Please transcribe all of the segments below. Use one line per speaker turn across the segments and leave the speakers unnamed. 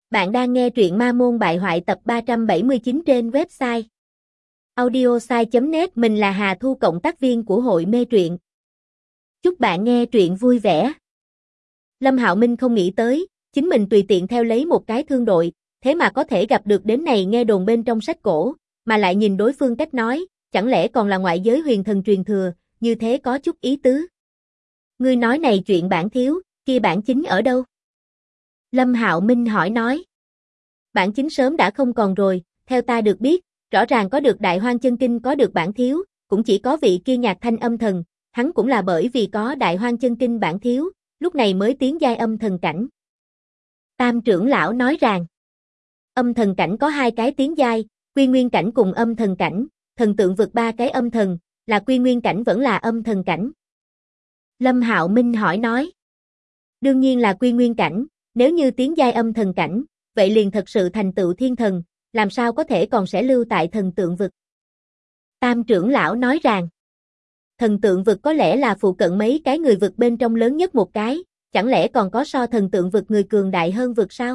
Bạn đang nghe truyện Ma Môn Bại Hoại tập 379 trên website audiosai.net. Mình là Hà Thu, cộng tác viên của hội mê truyện. Chúc bạn nghe truyện vui vẻ. Lâm Hạo Minh không nghĩ tới, chính mình tùy tiện theo lấy một cái thương đội, thế mà có thể gặp được đến này nghe đồn bên trong sách cổ, mà lại nhìn đối phương cách nói, chẳng lẽ còn là ngoại giới huyền thần truyền thừa, như thế có chút ý tứ. Ngươi nói này chuyện bản thiếu, kia bản chính ở đâu? Lâm Hạo Minh hỏi nói. Bản chính sớm đã không còn rồi, theo ta được biết, rõ ràng có được Đại Hoang Chân Kinh, có được bản thiếu, cũng chỉ có vị kia Nhạc Thanh âm thần, hắn cũng là bởi vì có Đại Hoang Chân Kinh bản thiếu, lúc này mới tiến giai âm thần cảnh. Tam trưởng lão nói rằng, âm thần cảnh có hai cái tiến giai, quy nguyên cảnh cùng âm thần cảnh, thần tượng vượt ba cái âm thần, là quy nguyên cảnh vẫn là âm thần cảnh? Lâm Hạo Minh hỏi nói. Đương nhiên là quy nguyên cảnh, nếu như tiến giai âm thần cảnh, vậy liền thật sự thành tựu thiên thần, làm sao có thể còn sẽ lưu tại thần tượng vực? Tam trưởng lão nói rằng, thần tượng vực có lẽ là phụ cận mấy cái người vực bên trong lớn nhất một cái, chẳng lẽ còn có so thần tượng vực người cường đại hơn vực sao?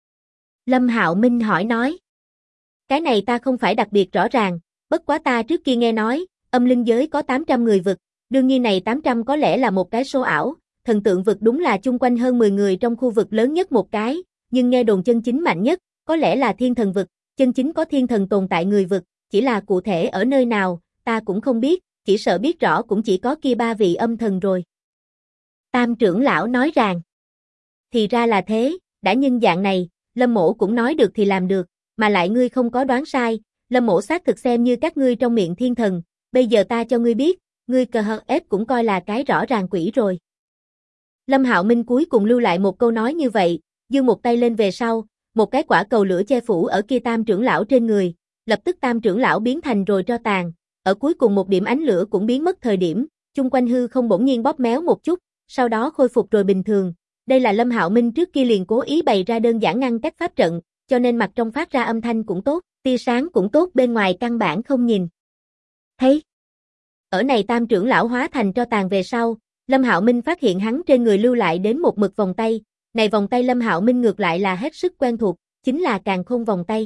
Lâm Hạo Minh hỏi nói, cái này ta không phải đặc biệt rõ ràng, bất quá ta trước kia nghe nói, âm linh giới có 800 người vực, đương nhiên này 800 có lẽ là một cái số ảo, thần tượng vực đúng là chung quanh hơn 10 người trong khu vực lớn nhất một cái, nhưng nghe đồn chân chính mạnh nhất, có lẽ là thiên thần vực, chân chính có thiên thần tồn tại người vực, chỉ là cụ thể ở nơi nào, ta cũng không biết, chỉ sợ biết rõ cũng chỉ có kia ba vị âm thần rồi. Tam trưởng lão nói rằng, thì ra là thế, đã nhân dạng này, Lâm mỗ cũng nói được thì làm được, mà lại ngươi không có đoán sai, Lâm mỗ xác thực xem như các ngươi trong miệng thiên thần, bây giờ ta cho ngươi biết, ngươi cờ hờ ép cũng coi là cái rõ ràng quỷ rồi. Lâm Hạo Minh cuối cùng lưu lại một câu nói như vậy, giương một tay lên về sau, một cái quả cầu lửa che phủ ở kia tam trưởng lão trên người, lập tức tam trưởng lão biến thành rồi tro tàn, ở cuối cùng một điểm ánh lửa cũng biến mất thời điểm, chung quanh hư không bỗng nhiên bóp méo một chút, sau đó khôi phục rồi bình thường. Đây là Lâm Hạo Minh trước kia liền cố ý bày ra đơn giản ngăn cách pháp trận, cho nên mặt trong phát ra âm thanh cũng tốt, tia sáng cũng tốt, bên ngoài căn bản không nhìn thấy. Ở này tam trưởng lão hóa thành tro tàn về sau, Lâm Hạo Minh phát hiện hắn trên người lưu lại đến một mực vòng tay, này vòng tay Lâm Hạo Minh ngược lại là hết sức quen thuộc, chính là Càn Khôn vòng tay.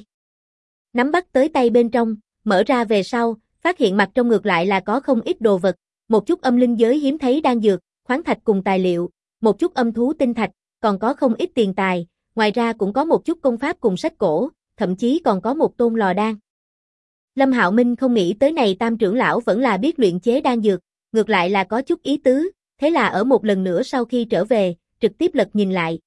Nắm bắt tới tay bên trong, mở ra về sau, phát hiện mặt trong ngược lại là có không ít đồ vật, một chút âm linh giới hiếm thấy đan dược, khoáng thạch cùng tài liệu, một chút âm thú tinh thạch, còn có không ít tiền tài, ngoài ra cũng có một chút công pháp cùng sách cổ, thậm chí còn có một tôn lò đan. Lâm Hạo Minh không nghĩ tới này tam trưởng lão vẫn là biết luyện chế đan dược, ngược lại là có chút ý tứ, thế là ở một lần nữa sau khi trở về, trực tiếp lật nhìn lại.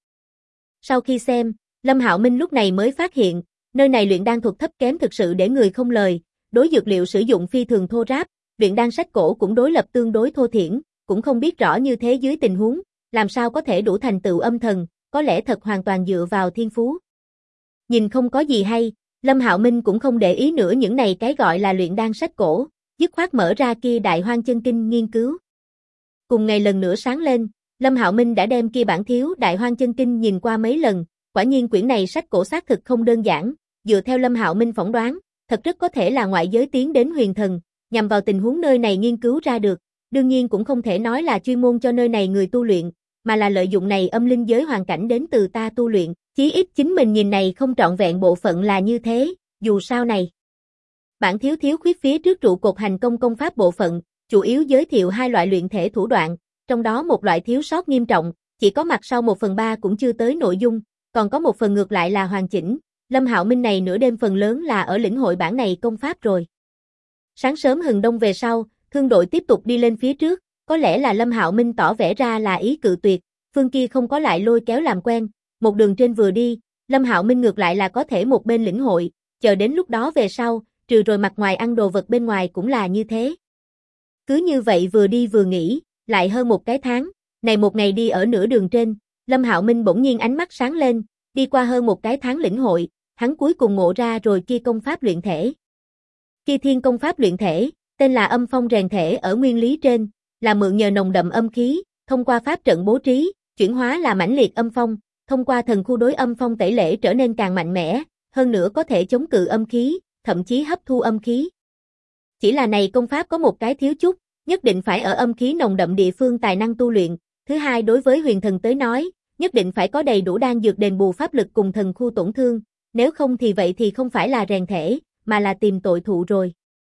Sau khi xem, Lâm Hạo Minh lúc này mới phát hiện, nơi này luyện đan thuật thấp kém thực sự để người không lời, đối dược liệu sử dụng phi thường thô ráp, luyện đan sách cổ cũng đối lập tương đối thô thiển, cũng không biết rõ như thế dưới tình huống, làm sao có thể đủ thành tựu âm thần, có lẽ thật hoàn toàn dựa vào thiên phú. Nhìn không có gì hay, Lâm Hạo Minh cũng không để ý nữa những này cái gọi là luyện đan sách cổ, dứt khoát mở ra kia Đại Hoang Chân Kinh nghiên cứu. Cùng ngày lần nữa sáng lên, Lâm Hạo Minh đã đem kia bản thiếu Đại Hoang Chân Kinh nhìn qua mấy lần, quả nhiên quyển này sách cổ xác thực không đơn giản, dựa theo Lâm Hạo Minh phỏng đoán, thật rất có thể là ngoại giới tiến đến huyền thần, nhằm vào tình huống nơi này nghiên cứu ra được, đương nhiên cũng không thể nói là chuyên môn cho nơi này người tu luyện, mà là lợi dụng này âm linh giới hoàn cảnh đến từ ta tu luyện, chí ít chính mình nhìn này không trọn vẹn bộ phận là như thế, dù sao này. Bản thiếu khuyết phía trước trụ cột hành công công pháp bộ phận, chủ yếu giới thiệu hai loại luyện thể thủ đoạn, trong đó một loại thiếu sót nghiêm trọng, chỉ có mặt sau 1/3 cũng chưa tới nội dung, còn có một phần ngược lại là hoàn chỉnh. Lâm Hạo Minh này nửa đêm phần lớn là ở lĩnh hội bản này công pháp rồi. Sáng sớm hừng đông về sau, thương đội tiếp tục đi lên phía trước, có lẽ là Lâm Hạo Minh tỏ vẻ ra là ý cự tuyệt, phương kia không có lại lôi kéo làm quen, một đường trên vừa đi, Lâm Hạo Minh ngược lại là có thể một bên lĩnh hội, chờ đến lúc đó về sau, trừ rồi mặt ngoài ăn đồ vật bên ngoài cũng là như thế. Cứ như vậy vừa đi vừa nghỉ, lại hơn một cái tháng, này một ngày đi ở nửa đường trên, Lâm Hạo Minh bỗng nhiên ánh mắt sáng lên, đi qua hơn một cái tháng lĩnh hội, hắn cuối cùng ngộ ra rồi kia công pháp luyện thể. Kia thiên công pháp luyện thể, tên là âm phong rèn thể ở nguyên lý trên, là mượn nhờ nồng đậm âm khí, thông qua pháp trận bố trí, chuyển hóa là mãnh liệt âm phong, thông qua thần khu đối âm phong tẩy lễ trở nên càng mạnh mẽ, hơn nữa có thể chống cự âm khí, thậm chí hấp thu âm khí. Chỉ là này công pháp có một cái thiếu chút, nhất định phải ở âm khí nồng đậm địa phương tài năng tu luyện, thứ hai đối với huyền thần tới nói, nhất định phải có đầy đủ đan dược đền bù pháp lực cùng thần khu tổn thương, nếu không thì vậy thì không phải là rèn thể, mà là tìm tội thụ rồi.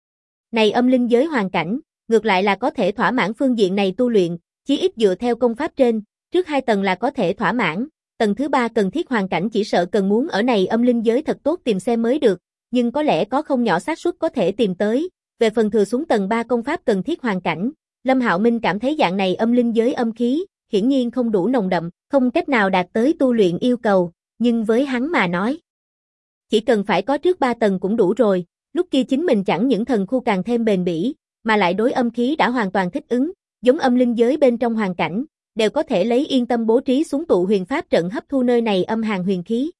Này âm linh giới hoàn cảnh, ngược lại là có thể thỏa mãn phương diện này tu luyện, chí ít dựa theo công pháp trên, trước 2 tầng là có thể thỏa mãn, tầng thứ 3 cần thiết hoàn cảnh chỉ sợ cần muốn ở này âm linh giới thật tốt tìm xem mới được, nhưng có lẽ có không nhỏ xác suất có thể tìm tới. Về phần thừa xuống tầng 3 công pháp cần thiết hoàn cảnh, Lâm Hạo Minh cảm thấy dạng này âm linh giới âm khí, hiển nhiên không đủ nồng đậm, không cách nào đạt tới tu luyện yêu cầu, nhưng với hắn mà nói, chỉ cần phải có trước 3 tầng cũng đủ rồi, lúc kia chính mình chẳng những thần khu càng thêm bền bỉ, mà lại đối âm khí đã hoàn toàn thích ứng, giống âm linh giới bên trong hoàn cảnh, đều có thể lấy yên tâm bố trí xuống tụ huyền pháp trận hấp thu nơi này âm hàn huyền khí.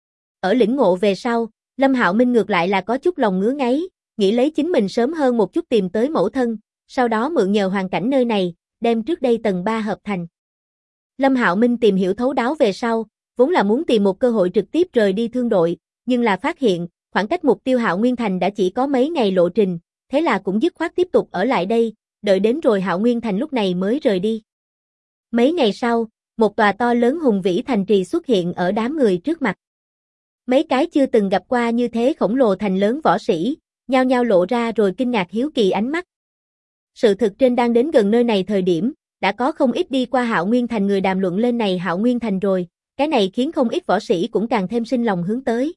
Ở lĩnh ngộ về sau, Lâm Hạo Minh ngược lại là có chút lòng ngứa ngáy, nghĩ lấy chính mình sớm hơn một chút tìm tới mẫu thân, sau đó mượn nhờ hoàn cảnh nơi này, đem trước đây tầng 3 hợp thành. Lâm Hạo Minh tìm hiểu thấu đáo về sau, vốn là muốn tìm một cơ hội trực tiếp rời đi thương đội, nhưng là phát hiện, khoảng cách mục tiêu Hạo Nguyên Thành đã chỉ có mấy ngày lộ trình, thế là cũng dứt khoát tiếp tục ở lại đây, đợi đến rồi Hạo Nguyên Thành lúc này mới rời đi. Mấy ngày sau, một tòa to lớn hùng vĩ thành trì xuất hiện ở đám người trước mặt. Mấy cái chưa từng gặp qua như thế khổng lồ thành lớn võ sĩ, nhao nhao lộ ra rồi kinh ngạc hiếu kỳ ánh mắt. Sự thực trên đang đến gần nơi này thời điểm, đã có không ít đi qua Hạo Nguyên Thành người đàm luận lên này Hạo Nguyên Thành rồi, cái này khiến không ít võ sĩ cũng càng thêm sinh lòng hướng tới.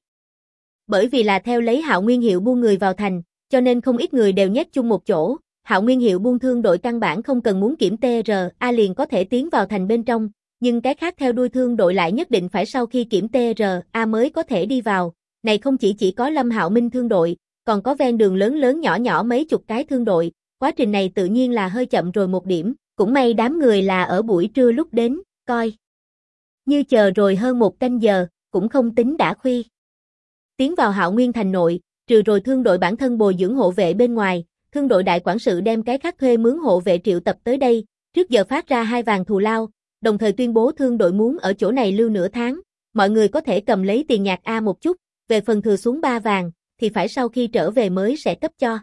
Bởi vì là theo lấy Hạo Nguyên hiệu buôn người vào thành, cho nên không ít người đều nhét chung một chỗ, Hạo Nguyên hiệu buôn thương đội căn bản không cần muốn kiểm TRA liền có thể tiến vào thành bên trong, nhưng cái khác theo đuôi thương đội lại nhất định phải sau khi kiểm TRA mới có thể đi vào, này không chỉ có Lâm Hạo Minh thương đội, còn có ven đường lớn lớn nhỏ nhỏ mấy chục cái thương đội, quá trình này tự nhiên là hơi chậm rồi một điểm, cũng may đám người là ở buổi trưa lúc đến, coi. Như chờ rồi hơn 1 canh giờ, cũng không tính đã khuya. Tiến vào Hạo Nguyên Thành nội, trừ rồi thương đội bản thân bồi dưỡng hộ vệ bên ngoài, thương đội đại quản sự đem cái khác thuê mướn hộ vệ triệu tập tới đây, trước giờ phát ra 2 vàng thù lao, đồng thời tuyên bố thương đội muốn ở chỗ này lưu nửa tháng, mọi người có thể cầm lấy tiền nhạc A một chút, về phần thừa xuống 3 vàng, thì phải sau khi trở về mới sẽ cấp cho.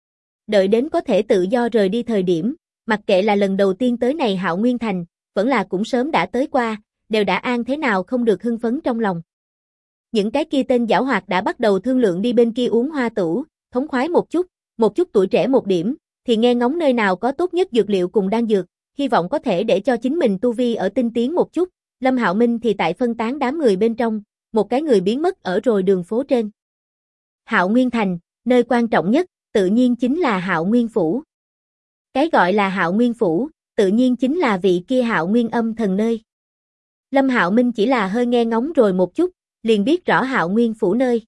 Đợi đến có thể tự do rời đi thời điểm, mặc kệ là lần đầu tiên tới này Hạo Nguyên Thành, vẫn là cũng sớm đã tới qua, đều đã an thế nào không được hưng phấn trong lòng. Những cái kia tên giảo hoạt đã bắt đầu thương lượng đi bên kia uống hoa tửu, thống khoái một chút tuổi trẻ một điểm, thì nghe ngóng nơi nào có tốt nhất dược liệu cùng đan dược, hy vọng có thể để cho chính mình tu vi ở tinh tiến một chút. Lâm Hạo Minh thì tại phân tán đám người bên trong, một cái người biến mất ở rồi đường phố trên. Hạo Nguyên Thành, nơi quan trọng nhất, tự nhiên chính là Hạo Nguyên Phủ. Cái gọi là Hạo Nguyên Phủ, tự nhiên chính là vị kia Hạo Nguyên âm thần nơi. Lâm Hạo Minh chỉ là hơi nghe ngóng rồi một chút, liền biết rõ Hạo Nguyên Phủ nơi.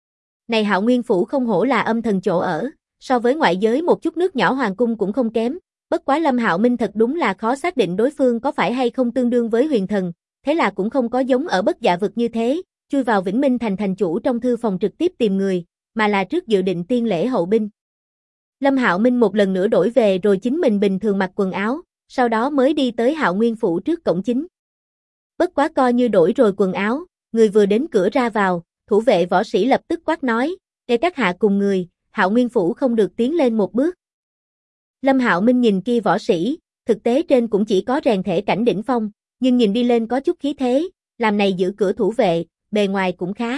Này Hạo Nguyên Phủ không hổ là âm thần chỗ ở, so với ngoại giới một chút nước nhỏ hoàng cung cũng không kém, bất quá Lâm Hạo Minh thật đúng là khó xác định đối phương có phải hay không tương đương với huyền thần, thế là cũng không có giống ở Bất Dạ vực như thế, chui vào Vĩnh Minh thành thành chủ trong thư phòng trực tiếp tìm người, mà là trước dự định tiên lễ hậu binh. Lâm Hạo Minh một lần nữa đổi về rồi chính mình bình thường mặc quần áo, sau đó mới đi tới Hạo Nguyên Phủ trước cổng chính. Bất quá coi như đổi rồi quần áo, người vừa đến cửa ra vào, thủ vệ võ sĩ lập tức quát nói, để các hạ cùng người, Hạo Nguyên Phủ không được tiến lên một bước. Lâm Hạo Minh nhìn kia võ sĩ, thực tế trên cũng chỉ có rèn thể cảnh đỉnh phong, nhưng nhìn đi lên có chút khí thế, làm này giữ cửa thủ vệ, bề ngoài cũng khá.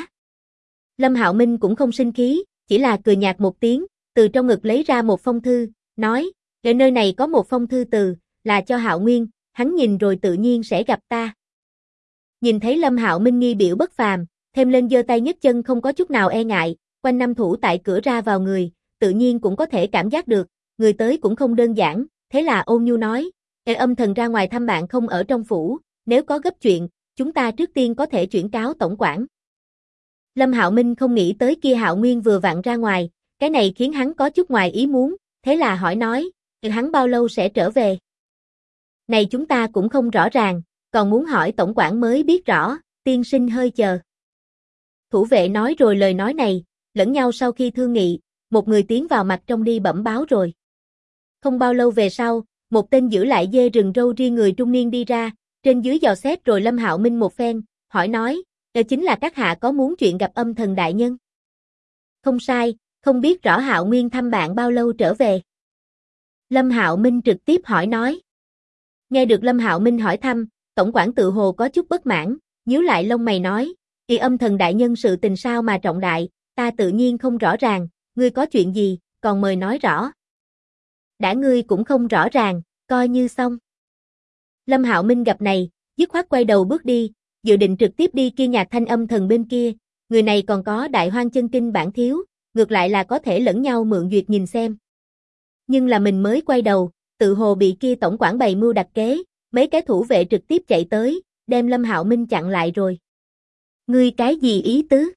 Lâm Hạo Minh cũng không sinh khí, chỉ là cười nhạt một tiếng, từ trong ngực lấy ra một phong thư, nói, ở nơi này có một phong thư từ, là cho Hạo Nguyên, hắn nhìn rồi tự nhiên sẽ gặp ta. Nhìn thấy Lâm Hạo Minh nghi biểu bất phàm, thêm lên giơ tay nhấc chân không có chút nào e ngại, quanh năm thủ tại cửa ra vào người, tự nhiên cũng có thể cảm giác được, người tới cũng không đơn giản, thế là ôn nhu nói, âm thần ra ngoài thăm bạn không ở trong phủ, nếu có gấp chuyện, chúng ta trước tiên có thể chuyển cáo tổng quản. Lâm Hạo Minh không nghĩ tới kia Hạo Nguyên vừa vặn ra ngoài, cái này khiến hắn có chút ngoài ý muốn, thế là hỏi nói, hắn bao lâu sẽ trở về? Này chúng ta cũng không rõ ràng, còn muốn hỏi tổng quản mới biết rõ, tiên sinh hơi chờ. Thủ vệ nói rồi lời nói này, lẫn nhau sau khi thương nghị, một người tiến vào mặt trong đi bẩm báo rồi. Không bao lâu về sau, một tên giữ lại dê rừng râu ria người trung niên đi ra, trên dưới dò xét rồi Lâm Hạo Minh một phen, hỏi nói, chính là các hạ có muốn chuyện gặp âm thần đại nhân. Không sai, không biết rõ Hạo Nguyên thăm bạn bao lâu trở về. Lâm Hạo Minh trực tiếp hỏi nói. Nghe được Lâm Hạo Minh hỏi thăm, Tổng quản tự hồ có chút bất mãn, nhíu lại lông mày nói, Âm thần đại nhân sự tình sao mà trọng đại, ta tự nhiên không rõ ràng, ngươi có chuyện gì, còn mời nói rõ. Đã ngươi cũng không rõ ràng, coi như xong. Lâm Hạo Minh gặp này, dứt khoát quay đầu bước đi, dự định trực tiếp đi kia nhà Thanh Âm thần bên kia, người này còn có Đại Hoang chân kinh bản thiếu, ngược lại là có thể lẫn nhau mượn duyệt nhìn xem. Nhưng là mình mới quay đầu, tự hồ bị kia tổng quản bày mưu đặt kế, mấy cái thủ vệ trực tiếp chạy tới, đem Lâm Hạo Minh chặn lại rồi. Ngươi cái gì ý tứ?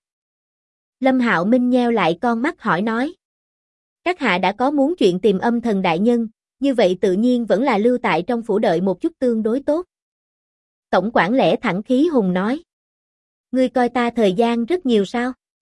Lâm Hạo Minh nheo lại con mắt hỏi nói. Các hạ đã có muốn chuyện tìm Âm thần đại nhân, như vậy tự nhiên vẫn là lưu tại trong phủ đợi một chút tương đối tốt. Tổng quản lẽ thẳng khí hùng nói. Ngươi coi ta thời gian rất nhiều sao?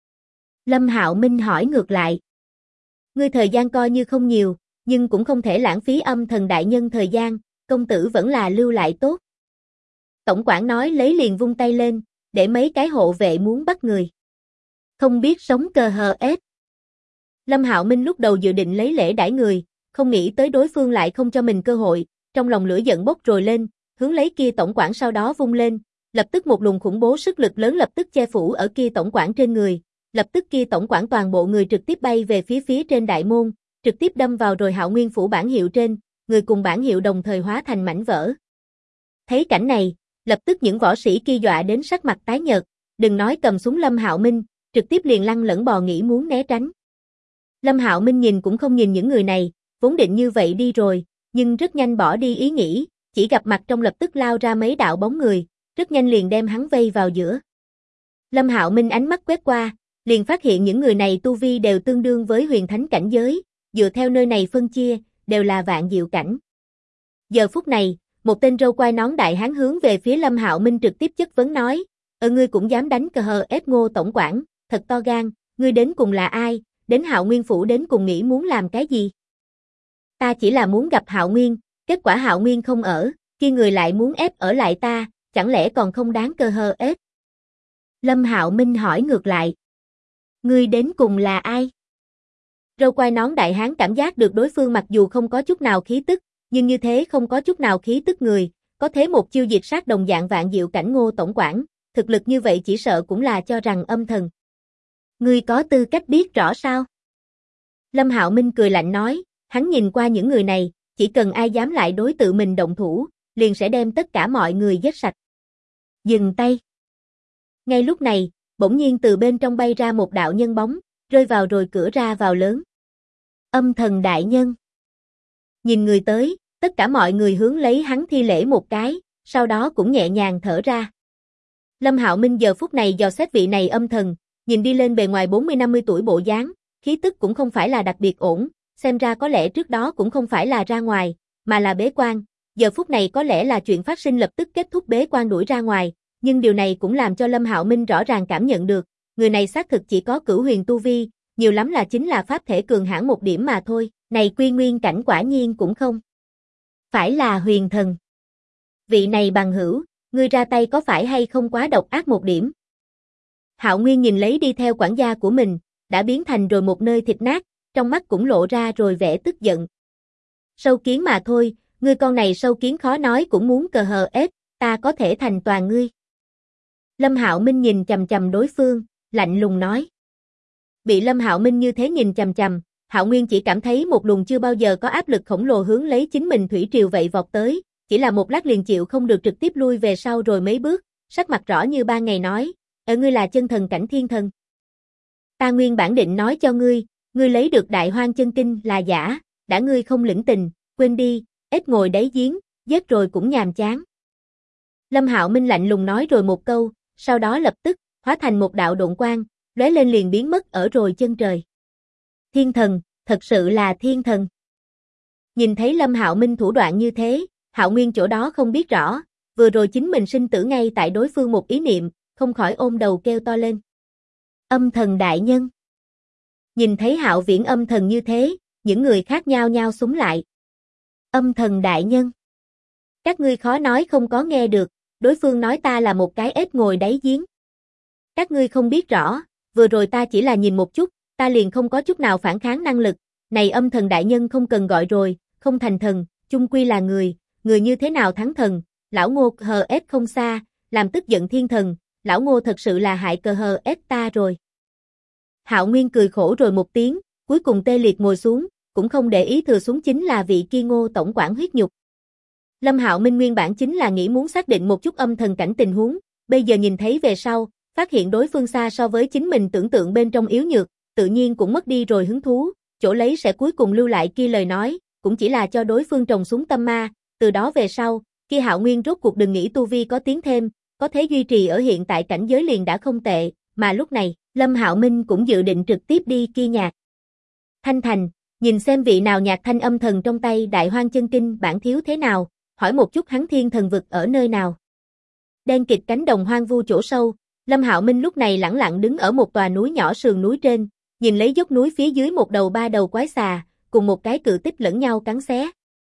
Lâm Hạo Minh hỏi ngược lại. Ngươi thời gian coi như không nhiều, nhưng cũng không thể lãng phí Âm thần đại nhân thời gian, công tử vẫn là lưu lại tốt. Tổng quản nói lấy liền vung tay lên, để mấy cái hộ vệ muốn bắt người. Không biết sống cờ hờ ết. Lâm Hạo Minh lúc đầu dự định lấy lễ đãi người, không nghĩ tới đối phương lại không cho mình cơ hội, trong lòng lửa giận bốc rồi lên, hướng lấy kia tổng quản sau đó vung lên, lập tức một luồng khủng bố sức lực lớn lập tức che phủ ở kia tổng quản trên người, lập tức kia tổng quản toàn bộ người trực tiếp bay về phía trên đại môn, trực tiếp đâm vào rồi Hạo Nguyên phủ bản hiệu trên, người cùng bản hiệu đồng thời hóa thành mảnh vỡ. Thấy cảnh này, lập tức những võ sĩ kia dọa đến sắc mặt tái nhợt, đừng nói cầm súng Lâm Hạo Minh, trực tiếp liền lăn lẫn bò nghĩ muốn né tránh. Lâm Hạo Minh nhìn cũng không nhìn những người này, vốn định như vậy đi rồi, nhưng rất nhanh bỏ đi ý nghĩ, chỉ gặp mặt trong lập tức lao ra mấy đạo bóng người, rất nhanh liền đem hắn vây vào giữa. Lâm Hạo Minh ánh mắt quét qua, liền phát hiện những người này tu vi đều tương đương với huyền thánh cảnh giới, dựa theo nơi này phân chia, đều là vạn diệu cảnh. Giờ phút này, một tên râu quai nón đại hán hướng về phía Lâm Hạo Minh trực tiếp chất vấn nói, ngươi cũng dám đánh cờ hờ ép Ngô tổng quản, thật to gan, ngươi đến cùng là ai, đến Hạo Nguyên phủ đến cùng nghĩ muốn làm cái gì? Ta chỉ là muốn gặp Hạo Nguyên, kết quả Hạo Nguyên không ở, kia người lại muốn ép ở lại ta, chẳng lẽ còn không đáng cờ hờ ép? Lâm Hạo Minh hỏi ngược lại. Ngươi đến cùng là ai? Râu quai nón đại hán cảm giác được đối phương mặc dù không có chút nào khí tức, nhưng như thế không có chút nào khí tức người, có thế một chiêu diệt sát đồng dạng vạn diệu cảnh Ngô tổng quản, thực lực như vậy chỉ sợ cũng là cho rằng âm thần. Ngươi có tư cách biết rõ sao? Lâm Hạo Minh cười lạnh nói, hắn nhìn qua những người này, chỉ cần ai dám lại đối tự mình động thủ, liền sẽ đem tất cả mọi người giết sạch. Dừng tay. Ngay lúc này, bỗng nhiên từ bên trong bay ra một đạo nhân bóng, rơi vào rồi cửa ra vào lớn. Âm thần đại nhân. Nhìn người tới, tất cả mọi người hướng lấy hắn thi lễ một cái, sau đó cũng nhẹ nhàng thở ra. Lâm Hạo Minh giờ phút này dò xét vị này âm thần, nhìn đi lên bề ngoài 40-50 tuổi bộ dáng, khí tức cũng không phải là đặc biệt ổn, xem ra có lẽ trước đó cũng không phải là ra ngoài, mà là bế quan, giờ phút này có lẽ là chuyện phát sinh lập tức kết thúc bế quan đuổi ra ngoài, nhưng điều này cũng làm cho Lâm Hạo Minh rõ ràng cảm nhận được, người này xác thực chỉ có cửu huyền tu vi, nhiều lắm là chính là pháp thể cường hãn một điểm mà thôi, này quy nguyên cảnh quả nhiên cũng không phải là huyền thần. Vị này bằng hữu, ngươi ra tay có phải hay không quá độc ác một điểm? Hạo Nguyên nhìn lấy đi theo quản gia của mình, đã biến thành rồi một nơi thịt nát, trong mắt cũng lộ ra rồi vẻ tức giận. Sâu kiến mà thôi, ngươi con này sâu kiến khó nói cũng muốn cờ hờ ép, ta có thể thành toàn ngươi. Lâm Hạo Minh nhìn chằm chằm đối phương, lạnh lùng nói. Bị Lâm Hạo Minh như thế nhìn chằm chằm, Hạo Nguyên chỉ cảm thấy một luồng chưa bao giờ có áp lực khổng lồ hướng lấy chính mình thủy triều vậy vọt tới, chỉ là một lát liền chịu không được trực tiếp lui về sau rồi mấy bước, sắc mặt rõ như ban ngày nói, ngươi là chân thần cảnh thiên thần. Ta nguyên bản định nói cho ngươi lấy được Đại Hoang chân kinh là giả, đã ngươi không lĩnh tình, quên đi, ếch ngồi đáy giếng, giết rồi cũng nhàm chán. Lâm Hạo Minh lạnh lùng nói rồi một câu, sau đó lập tức hóa thành một đạo độn quang, lóe lên liền biến mất ở rồi chân trời. Thiên thần, thật sự là thiên thần. Nhìn thấy Lâm Hạo Minh thủ đoạn như thế, Hạo Nguyên chỗ đó không biết rõ, vừa rồi chính mình sinh tử ngay tại đối phương một ý niệm, không khỏi ôm đầu kêu to lên. Âm thần đại nhân. Nhìn thấy Hạo Viễn âm thần như thế, những người khác nhao nhao súng lại. Âm thần đại nhân. Các ngươi khó nói không có nghe được, đối phương nói ta là một cái ếch ngồi đáy giếng. Các ngươi không biết rõ, vừa rồi ta chỉ là nhìn một chút, ta liền không có chút nào phản kháng năng lực, này âm thần đại nhân không cần gọi rồi, không thành thần, chung quy là người như thế nào thắng thần, lão Ngô HS không xa, làm tức giận thiên thần, lão Ngô thật sự là hại HS ta rồi. Hạo Nguyên cười khổ rồi một tiếng, cuối cùng tê liệt ngồi xuống, cũng không để ý thừa xuống chính là vị kia Ngô tổng quản huyết nhục. Lâm Hạo Minh nguyên bản chính là nghĩ muốn xác định một chút âm thần cảnh tình huống, bây giờ nhìn thấy về sau, phát hiện đối phương xa so với chính mình tưởng tượng bên trong yếu nhược, tự nhiên cũng mất đi rồi hứng thú, chỗ lấy sẽ cuối cùng lưu lại kia lời nói, cũng chỉ là cho đối phương trồng xuống tâm ma, từ đó về sau, kia Hạo Nguyên rốt cuộc đừng nghĩ tu vi có tiến thêm, có thể duy trì ở hiện tại cảnh giới liền đã không tệ, mà lúc này, Lâm Hạo Minh cũng dự định trực tiếp đi kia Nhạc Thanh thành, nhìn xem vị nào Nhạc Thanh âm thần trong tay Đại Hoang Chân Kinh bản thiếu thế nào, hỏi một chút hắn thiên thần vực ở nơi nào. Đen kịt cánh đồng hoang vu chỗ sâu, Lâm Hạo Minh lúc này lẳng lặng đứng ở một tòa núi nhỏ sườn núi trên, nhìn lấy dốc núi phía dưới một đầu ba đầu quái xà, cùng một cái cự tích lẫn nhau cắn xé.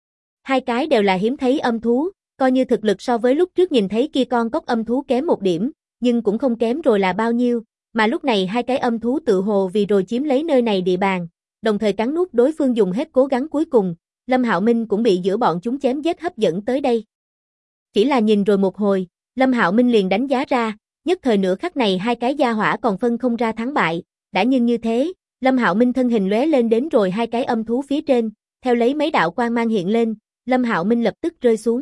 Hai cái đều là hiếm thấy âm thú, coi như thực lực so với lúc trước nhìn thấy kia con cốc âm thú kém một điểm, nhưng cũng không kém rồi là bao nhiêu, mà lúc này hai cái âm thú tự hồ vì rồi chiếm lấy nơi này địa bàn, đồng thời cắn nuốt đối phương dùng hết cố gắng cuối cùng, Lâm Hạo Minh cũng bị giữa bọn chúng chém giết hấp dẫn tới đây. Chỉ là nhìn rồi một hồi, Lâm Hạo Minh liền đánh giá ra, nhất thời nửa khắc này hai cái gia hỏa còn phân không ra thắng bại, đã nhưng như thế, Lâm Hạo Minh thân hình lóe lên đến rồi hai cái âm thú phía trên, theo lấy mấy đạo quang mang hiện lên, Lâm Hạo Minh lập tức rơi xuống.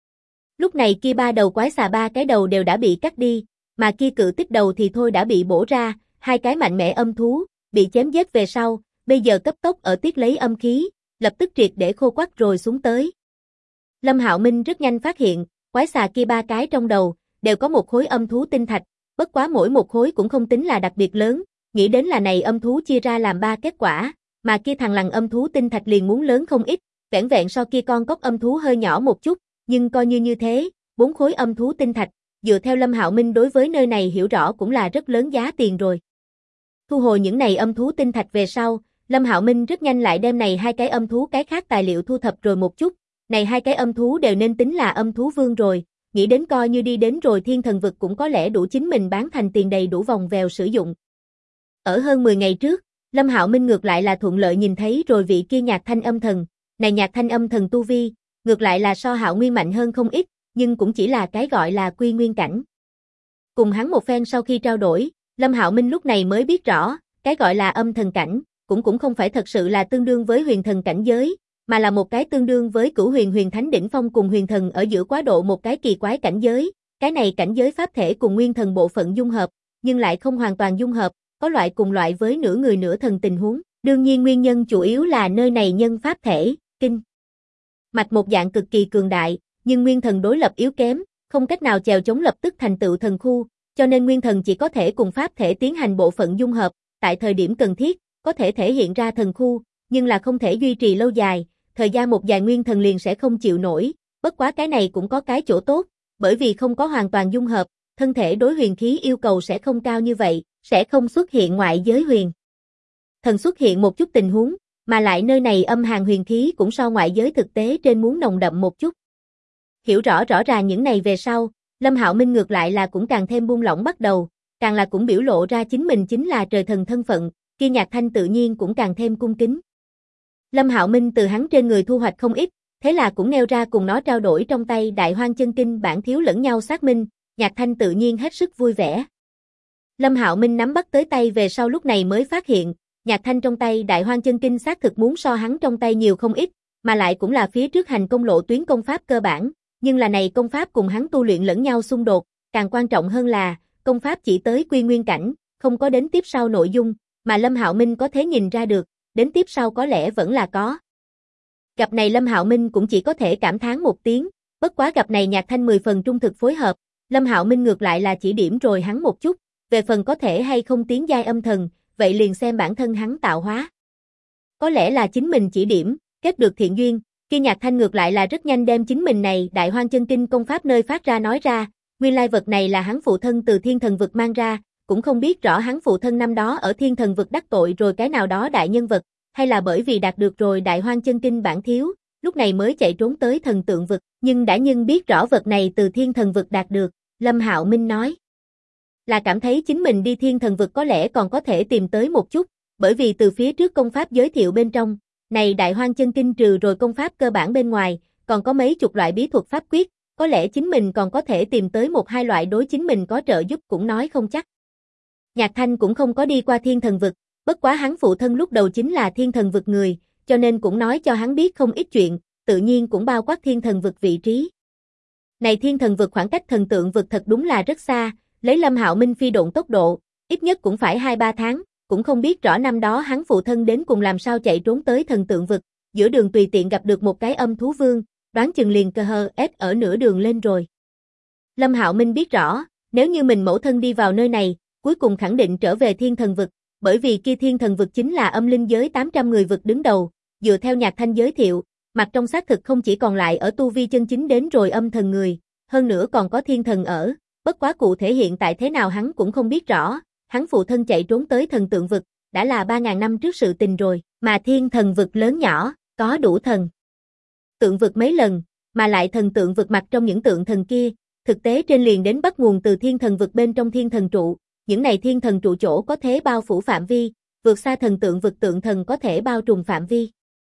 Lúc này kia ba đầu quái xà ba cái đầu đều đã bị cắt đi, mà kia cự tích đầu thì thôi đã bị bổ ra, hai cái mạnh mẽ âm thú, bị chém giết về sau, bây giờ cấp tốc ở tiết lấy âm khí, lập tức triệt để khô quắt rồi xuống tới. Lâm Hạo Minh rất nhanh phát hiện, quái xà kia ba cái trong đầu, đều có một khối âm thú tinh thạch, bất quá mỗi một khối cũng không tính là đặc biệt lớn, nghĩ đến là này âm thú chia ra làm ba kết quả, mà kia thằng lằn âm thú tinh thạch liền muốn lớn không ít, vẻn vẹn so kia con cốc âm thú hơi nhỏ một chút, nhưng coi như thế, bốn khối âm thú tinh thạch, dựa theo Lâm Hạo Minh đối với nơi này hiểu rõ cũng là rất lớn giá tiền rồi. Thu hồi những này âm thú tinh thạch về sau, Lâm Hạo Minh rất nhanh lại đem này hai cái âm thú cái khác tài liệu thu thập rồi một chút, này hai cái âm thú đều nên tính là âm thú vương rồi, nghĩ đến coi như đi đến rồi thiên thần vực cũng có lẽ đủ chính mình bán thành tiền đầy đủ vòng vèo sử dụng. Ở hơn 10 ngày trước, Lâm Hạo Minh ngược lại là thuận lợi nhìn thấy rồi vị kia Nhạc Thanh âm thần, này Nhạc Thanh âm thần tu vi, ngược lại là so Hạo Nguyên mạnh hơn không ít, nhưng cũng chỉ là cái gọi là quy nguyên cảnh. Cùng hắn một phen sau khi trao đổi, Lâm Hạo Minh lúc này mới biết rõ, cái gọi là âm thần cảnh, cũng không phải thật sự là tương đương với huyền thần cảnh giới, mà là một cái tương đương với cửu huyền huyền thánh đỉnh phong cùng huyền thần ở giữa quá độ một cái kỳ quái cảnh giới, cái này cảnh giới pháp thể cùng nguyên thần bộ phận dung hợp, nhưng lại không hoàn toàn dung hợp, có loại cùng loại với nửa người nửa thần tình huống, đương nhiên nguyên nhân chủ yếu là nơi này nhân pháp thể, kinh mạch một dạng cực kỳ cường đại, nhưng nguyên thần đối lập yếu kém, không cách nào chèo chống lập tức thành tựu thần khu, cho nên nguyên thần chỉ có thể cùng pháp thể tiến hành bộ phận dung hợp, tại thời điểm cần thiết, có thể thể hiện ra thần khu, nhưng là không thể duy trì lâu dài, thời gian một dài nguyên thần liền sẽ không chịu nổi, bất quá cái này cũng có cái chỗ tốt, bởi vì không có hoàn toàn dung hợp, thân thể đối huyền khí yêu cầu sẽ không cao như vậy, sẽ không xuất hiện ngoại giới huyền thần xuất hiện một chút tình huống, mà lại nơi này âm hàn huyền khí cũng so ngoại giới thực tế trên muốn nồng đậm một chút. Hiểu rõ ràng những này về sau, Lâm Hạo Minh ngược lại là cũng càng thêm buông lỏng bắt đầu, càng là cũng biểu lộ ra chính mình chính là trời thần thân phận, kia Nhạc Thanh tự nhiên cũng càng thêm cung kính. Lâm Hạo Minh từ hắn trên người thu hoạch không ít, thế là cũng nêu ra cùng nó trao đổi trong tay Đại Hoang Chân Kinh bản thiếu lẫn nhau xác minh, Nhạc Thanh tự nhiên hết sức vui vẻ. Lâm Hạo Minh nắm bắt tới tay về sau lúc này mới phát hiện, Nhạc Thanh trong tay Đại Hoang Chân Kinh xác thực muốn so hắn trong tay nhiều không ít, mà lại cũng là phía trước hành công lộ tuyến công pháp cơ bản, nhưng là này công pháp cùng hắn tu luyện lẫn nhau xung đột, càng quan trọng hơn là, công pháp chỉ tới quy nguyên cảnh, không có đến tiếp sau nội dung, mà Lâm Hạo Minh có thể nhìn ra được, đến tiếp sau có lẽ vẫn là có. Gặp này Lâm Hạo Minh cũng chỉ có thể cảm thán một tiếng, bất quá gặp này Nhạc Thanh 10 phần trung thực phối hợp, Lâm Hạo Minh ngược lại là chỉ điểm rồi hắn một chút, về phần có thể hay không tiến giai âm thần, vậy liền xem bản thân hắn tạo hóa. Có lẽ là chính mình chỉ điểm, kết được thiện duyên, kia Nhạc Thanh ngược lại là rất nhanh đem chính mình này Đại Hoang Chân Kinh công pháp nơi phát ra nói ra, nguyên lai vật này là hắn phụ thân từ thiên thần vực mang ra, cũng không biết rõ hắn phụ thân năm đó ở thiên thần vực đắc tội rồi cái nào đó đại nhân vật, hay là bởi vì đạt được rồi Đại Hoang Chân Kinh bản thiếu, lúc này mới chạy trốn tới thần tượng vực, nhưng đã biết rõ vật này từ thiên thần vực đạt được, Lâm Hạo Minh nói là cảm thấy chính mình đi thiên thần vực có lẽ còn có thể tìm tới một chút, bởi vì từ phía trước công pháp giới thiệu bên trong, này Đại Hoang Chân Kinh trừ rồi công pháp cơ bản bên ngoài, còn có mấy chục loại bí thuật pháp quyết, có lẽ chính mình còn có thể tìm tới một hai loại đối chính mình có trợ giúp cũng nói không chắc. Nhạc Thanh cũng không có đi qua thiên thần vực, bất quá hắn phụ thân lúc đầu chính là thiên thần vực người, cho nên cũng nói cho hắn biết không ít chuyện, tự nhiên cũng bao quát thiên thần vực vị trí. Này thiên thần vực khoảng cách thần tượng vực thật đúng là rất xa, lấy Lâm Hạo Minh phi độn tốc độ, ít nhất cũng phải 2-3 tháng, cũng không biết rõ năm đó hắn phụ thân đến cùng làm sao chạy trốn tới thần tượng vực, giữa đường tùy tiện gặp được một cái âm thú vương, đoán chừng liền cơ hờ ép ở nửa đường lên rồi. Lâm Hạo Minh biết rõ, nếu như mình mẫu thân đi vào nơi này, cuối cùng khẳng định trở về thiên thần vực, bởi vì kia thiên thần vực chính là âm linh giới 800 người vực đứng đầu, dựa theo Nhạc Thanh giới thiệu, mặt trong xác thực không chỉ còn lại ở tu vi chân chính đến rồi âm thần người, hơn nữa còn có thiên thần ở, bất quá cụ thể hiện tại thế nào hắn cũng không biết rõ, hắn phụ thân chạy trốn tới thần tượng vực, đã là 3.000 năm trước sự tình rồi, mà thiên thần vực lớn nhỏ, có đủ thần tượng vực mấy lần, mà lại thần tượng vực mặt trong những tượng thần kia, thực tế trên liền đến bắt nguồn từ thiên thần vực bên trong thiên thần trụ, những này thiên thần trụ chỗ có thể bao phủ phạm vi, vượt xa thần tượng vực tượng thần có thể bao trùm phạm vi.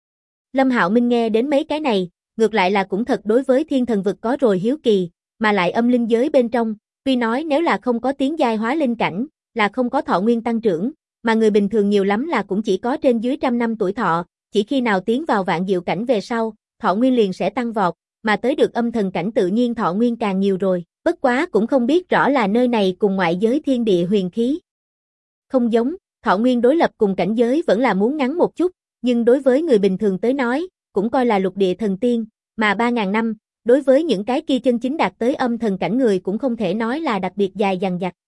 Lâm Hạo Minh nghe đến mấy cái này, ngược lại là cũng thật đối với thiên thần vực có rồi hiếu kỳ, mà lại âm linh giới bên trong, tuy nói nếu là không có tiến giai hóa linh cảnh, là không có thọ nguyên tăng trưởng, mà người bình thường nhiều lắm là cũng chỉ có trên dưới 100 năm tuổi thọ, chỉ khi nào tiến vào vạn diệu cảnh về sau, thọ nguyên liền sẽ tăng vọt, mà tới được âm thần cảnh tự nhiên thọ nguyên càng nhiều rồi, bất quá cũng không biết rõ là nơi này cùng ngoại giới thiên địa huyền khí. Không giống, thọ nguyên đối lập cùng cảnh giới vẫn là muốn ngắn một chút, nhưng đối với người bình thường tới nói, cũng coi là lục địa thần tiên, mà 3.000 năm, đối với những cái kia chân chính đạt tới âm thần cảnh người cũng không thể nói là đặc biệt dài dằng dặc.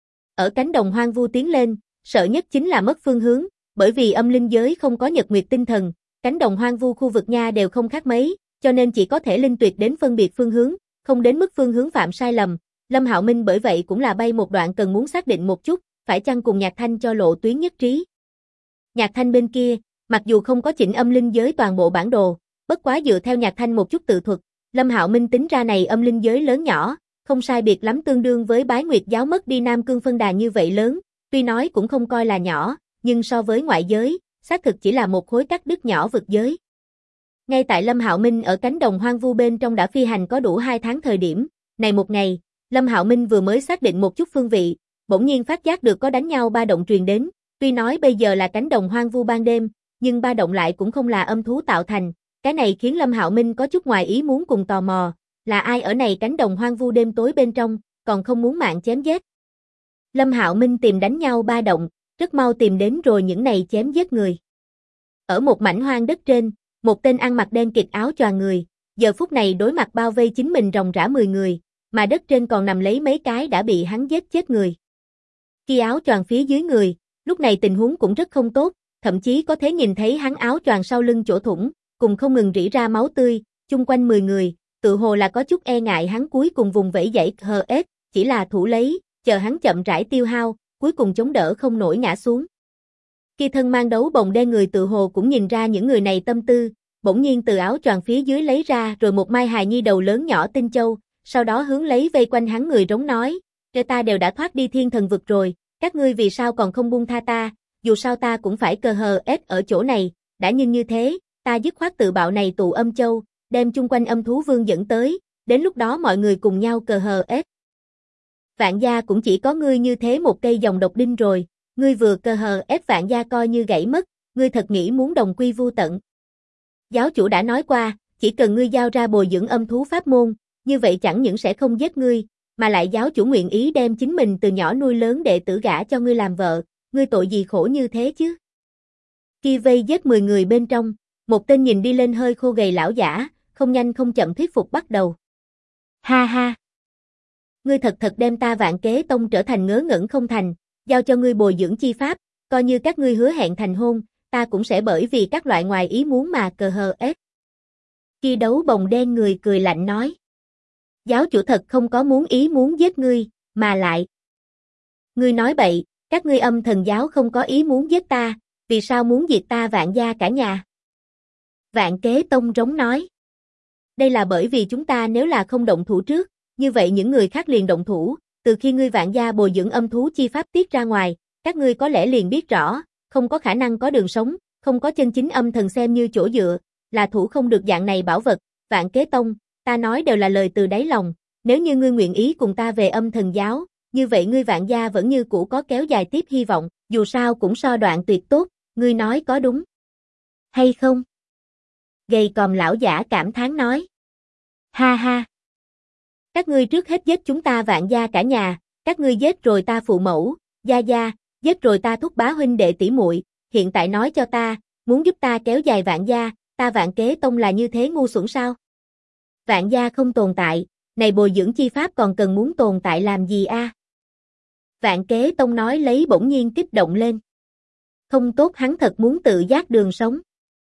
Ở cánh đồng hoang vu tiến lên, sợ nhất chính là mất phương hướng, bởi vì âm linh giới không có nhật nguyệt tinh thần, cánh đồng hoang vu khu vực nha đều không khác mấy, cho nên chỉ có thể linh tuyệt đến phân biệt phương hướng, không đến mức phương hướng phạm sai lầm. Lâm Hạo Minh bởi vậy cũng là bay một đoạn cần muốn xác định một chút, phải chăng cùng Nhạc Thanh cho lộ tuyến nhất trí. Nhạc Thanh bên kia, mặc dù không có chỉnh âm linh giới toàn bộ bản đồ, bất quá dựa theo Nhạc Thanh một chút tự thuật, Lâm Hạo Minh tính ra này âm linh giới lớn nhỏ, không sai biệt lắm tương đương với Bái Nguyệt giáo mất đi Nam Cương phân đà như vậy lớn, tuy nói cũng không coi là nhỏ, nhưng so với ngoại giới, xác thực chỉ là một khối cắt đứt nhỏ vực giới. Ngay tại Lâm Hạo Minh ở cánh đồng hoang vu bên trong đã phi hành có đủ 2 tháng thời điểm, này một ngày, Lâm Hạo Minh vừa mới xác định một chút phương vị, bỗng nhiên phát giác được có đánh nhau ba động truyền đến, tuy nói bây giờ là cánh đồng hoang vu ban đêm, nhưng ba động lại cũng không là âm thú tạo thành, cái này khiến Lâm Hạo Minh có chút ngoài ý muốn cùng tò mò, là ai ở này cánh đồng hoang vu đêm tối bên trong, còn không muốn mạng chém giết. Lâm Hạo Minh tìm đánh nhau ba động, rất mau tìm đến rồi những này chém giết người. Ở một mảnh hoang đất trên, một tên ăn mặc đen kịt áo choàng người, giờ phút này đối mặt bao vây chính mình ròng rã 10 người, mà đất trên còn nằm lấy mấy cái đã bị hắn giết chết người. Khi áo choàng phía dưới người, lúc này tình huống cũng rất không tốt, thậm chí có thể nhìn thấy hắn áo choàng sau lưng chỗ thủng, cùng không ngừng rỉ ra máu tươi, chung quanh 10 người, tự hồ là có chút e ngại hắn cuối cùng vùng vẫy dãy hờ ết, chỉ là thủ lấy, chờ hắn chậm rãi tiêu hao, cuối cùng chống đỡ không nổi ngã xuống. Khi thân mang đấu bồng đen người tự hồ cũng nhìn ra những người này tâm tư, bỗng nhiên từ áo choàng phía dưới lấy ra rồi một mai hài nhi đầu lớn nhỏ tinh châu, sau đó hướng lấy vây quanh hắn người rống nói, ta đều đã thoát đi thiên thần vực rồi, các ngươi vì sao còn không buông tha ta, dù sao ta cũng phải cơ hờ ết ở chỗ này, đã như thế, ta dứt khoát tự bạo này tụ âm châu, đem chung quanh âm thú vương dẫn tới, đến lúc đó mọi người cùng nhau cơ hờ ết. Vạn gia cũng chỉ có ngươi như thế một cây dòng độc đinh rồi, ngươi vừa cơ hờ ép vạn gia coi như gãy mất, ngươi thật nghĩ muốn đồng quy vu tận. Giáo chủ đã nói qua, chỉ cần ngươi giao ra bồi dưỡng âm thú pháp môn, như vậy chẳng những sẽ không giết ngươi, mà lại giáo chủ nguyện ý đem chính mình từ nhỏ nuôi lớn đệ tử gả cho ngươi làm vợ, ngươi tội gì khổ như thế chứ? Khi vây giết 10 người bên trong, một tên nhìn đi lên hơi khô gầy lão giả, không nhanh không chậm thuyết phục bắt đầu. Ha ha! Ngươi thật đem ta Vạn Kế Tông trở thành ngớ ngẩn không thành, giao cho ngươi bồi dưỡng chi pháp, coi như các ngươi hứa hẹn thành hôn, ta cũng sẽ bởi vì các loại ngoài ý muốn mà cờ hờ ết. Khi đấu bồng đen người cười lạnh nói. Giáo chủ thật không có muốn giết ngươi, mà lại. Ngươi nói bậy, các ngươi âm thần giáo không có ý muốn giết ta, vì sao muốn diệt ta Vạn gia cả nhà? Vạn Kế Tông rống nói. Đây là bởi vì chúng ta nếu là không động thủ trước, như vậy những người khác liền động thủ, từ khi ngươi Vạn gia bồi dưỡng âm thú chi pháp tiết ra ngoài, các ngươi có lẽ liền biết rõ, không có khả năng có đường sống, không có chân chính âm thần xem như chỗ dựa, là thủ không được dạng này bảo vật, Vạn Kế Tông, ta nói đều là lời từ đáy lòng, nếu như ngươi nguyện ý cùng ta về Âm Thần giáo, như vậy ngươi Vạn gia vẫn như cũ có kéo dài tiếp hy vọng, dù sao cũng so Đoạn Tuyệt tốt, ngươi nói có đúng hay không? Gầy còm lão giả cảm thán nói. Ha ha. Các ngươi trước hết giết chúng ta Vạn gia cả nhà, các ngươi giết rồi ta phụ mẫu, gia gia, giết rồi ta thúc bá huynh đệ tỷ muội, hiện tại nói cho ta, muốn giúp ta kéo dài Vạn gia, ta Vạn Kế Tông là như thế ngu xuẩn sao? Vạn gia không tồn tại, này bồi dưỡng chi pháp còn cần muốn tồn tại làm gì a? Vạn Kế Tông nói lấy bỗng nhiên kích động lên. Không tốt, hắn thật muốn tự giác đường sống.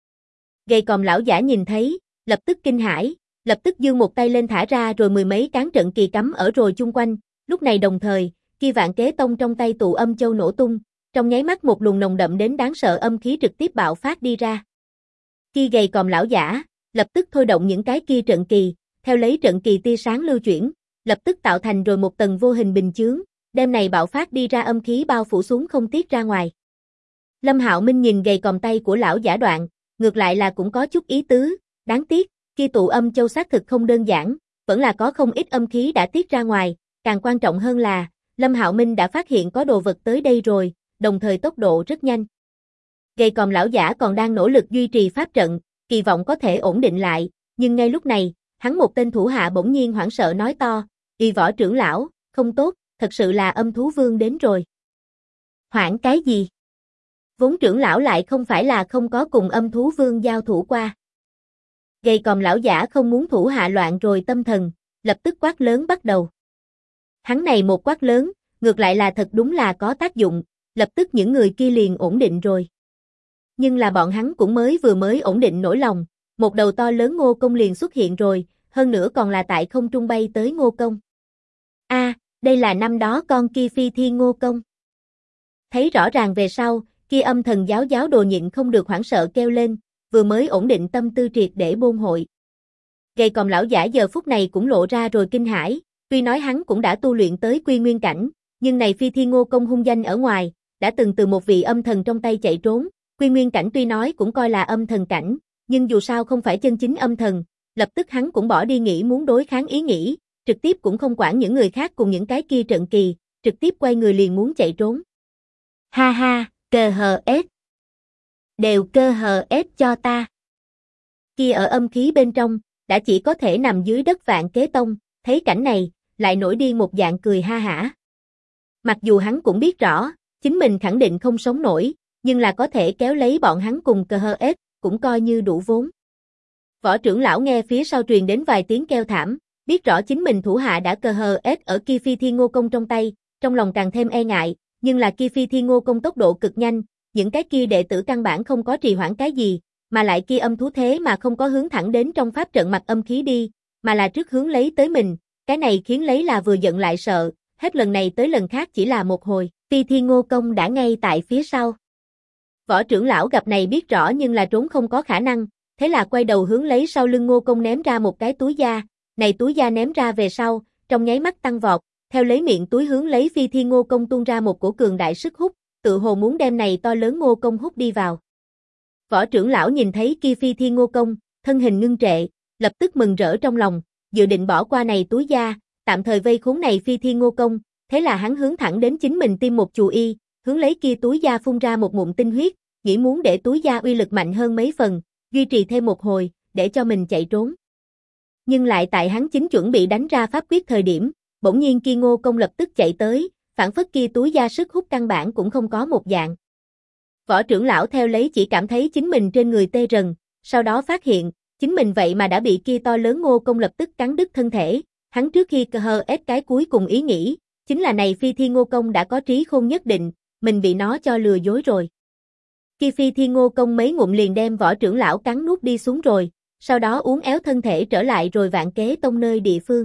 Gầy còm lão giả nhìn thấy, lập tức kinh hãi, lập tức giương một tay lên thả ra rồi mười mấy cán trận kỳ cắm ở rồi chung quanh, lúc này đồng thời, kia Vạn Kế Tông trong tay tụ âm châu nổ tung, trong nháy mắt một luồng nồng đậm đến đáng sợ âm khí trực tiếp bạo phát đi ra. Kia gầy còm lão giả, lập tức thôi động những cái kia trận kỳ, theo lấy trận kỳ tia sáng lưu chuyển, lập tức tạo thành rồi một tầng vô hình bình chướng, đem này bạo phát đi ra âm khí bao phủ xuống không tiết ra ngoài. Lâm Hạo Minh nhìn gầy còm tay của lão giả Đoạn, ngược lại là cũng có chút ý tứ, đáng tiếc, kia tụ âm châu xác thực không đơn giản, vẫn là có không ít âm khí đã tiết ra ngoài, càng quan trọng hơn là, Lâm Hạo Minh đã phát hiện có đồ vật tới đây rồi, đồng thời tốc độ rất nhanh. Gầy còm lão giả còn đang nỗ lực duy trì pháp trận, kỳ vọng có thể ổn định lại, nhưng ngay lúc này, hắn một tên thủ hạ bỗng nhiên hoảng sợ nói to, Y Võ trưởng lão, không tốt, thật sự là âm thú vương đến rồi. Hoảng cái gì? Vốn trưởng lão lại không phải là không có cùng âm thú vương giao thủ qua. Gầy còm lão giả không muốn thủ hạ loạn rồi tâm thần, lập tức quát lớn bắt đầu. Hắn này một quát lớn, ngược lại là thật đúng là có tác dụng, lập tức những người kia liền ổn định rồi. Nhưng là bọn hắn cũng vừa mới ổn định nổi lòng, một đầu to lớn ngô công liền xuất hiện rồi, hơn nữa còn là tại không trung bay tới ngô công. Đây là năm đó con kia Phi Thiên Ngô Công. Thấy rõ ràng về sau, kia Âm Thần giáo giáo đồ nhịn không được hoảng sợ kêu lên, vừa mới ổn định tâm tư triệt để bôn hội. Gầy còm lão giả giờ phút này cũng lộ ra rồi kinh hãi, tuy nói hắn cũng đã tu luyện tới quy nguyên cảnh, nhưng này Phi Thiên Ngô Công hung danh ở ngoài, đã từng từ một vị âm thần trong tay chạy trốn, quy nguyên cảnh tuy nói cũng coi là âm thần cảnh, nhưng dù sao không phải chân chính âm thần, lập tức hắn cũng bỏ đi nghĩ muốn đối kháng ý nghĩ, trực tiếp cũng không quản những người khác cùng những cái kia trận kỳ, trực tiếp quay người liền muốn chạy trốn. Ha ha, cơ hờ ép. Đều cơ hờ ép cho ta. Kia ở âm khí bên trong, đã chỉ có thể nằm dưới đất Vạn Kế Tông, thấy cảnh này, lại nổi điên một dạng cười ha hả. Mặc dù hắn cũng biết rõ, chính mình khẳng định không sống nổi, nhưng là có thể kéo lấy bọn hắn cùng cơ hờ ép, cũng coi như đủ vốn. Võ trưởng lão nghe phía sau truyền đến vài tiếng kêu thảm, biết rõ chính mình thủ hạ đã cơ hờ ép ở kia Phi Thiên Ngô Công trong tay, trong lòng càng thêm e ngại, nhưng là kia Phi Thiên Ngô Công tốc độ cực nhanh, những cái kia đệ tử căn bản không có trì hoãn cái gì, mà lại kia âm thú thế mà không có hướng thẳng đến trong pháp trận mặt âm khí đi, mà là trước hướng lấy tới mình, cái này khiến lấy là vừa giận lại sợ, hết lần này tới lần khác chỉ là một hồi, Phi Thiên Ngô Công đã ngay tại phía sau. Võ trưởng lão gặp này biết rõ nhưng là trốn không có khả năng, thế là quay đầu hướng lấy sau lưng Ngô Công ném ra một cái túi da, này túi da ném ra về sau, trong nháy mắt tăng vọt, theo lấy miệng túi hướng lấy Phi Thiên Ngô Công tuôn ra một cổ cường đại sức hút, tự hồ muốn đem này to lớn Ngô Công hút đi vào. Võ trưởng lão nhìn thấy kia Phi Thiên Ngô Công, thân hình ngưng trệ, lập tức mừng rỡ trong lòng, dự định bỏ qua này túi da, tạm thời vây khốn này Phi Thiên Ngô Công, thế là hắn hướng thẳng đến chính mình tiêm một chù y, hướng lấy kia túi da phun ra một ngụm tinh huyết, nghĩ muốn để túi da uy lực mạnh hơn mấy phần, duy trì thêm một hồi, để cho mình chạy trốn. Nhưng lại tại hắn chính chuẩn bị đánh ra pháp quyết thời điểm, bỗng nhiên kia Ngô Công lập tức chạy tới, phản phất kia túi da sức hút căn bản cũng không có một dạng. Võ trưởng lão theo lấy chỉ cảm thấy chính mình trên người tê rần, sau đó phát hiện, chính mình vậy mà đã bị kia to lớn Ngô Công lập tức cắn đứt thân thể, hắn trước khi cơ hờ ép cái cuối cùng ý nghĩ, chính là này Phi Thiên Ngô Công đã có trí khôn nhất định, mình bị nó cho lừa dối rồi. Kia Phi Thiên Ngô Công mấy ngụm liền đem võ trưởng lão cắn nuốt đi xuống rồi, sau đó uốn éo thân thể trở lại rồi Vạn Kế Tông nơi địa phương.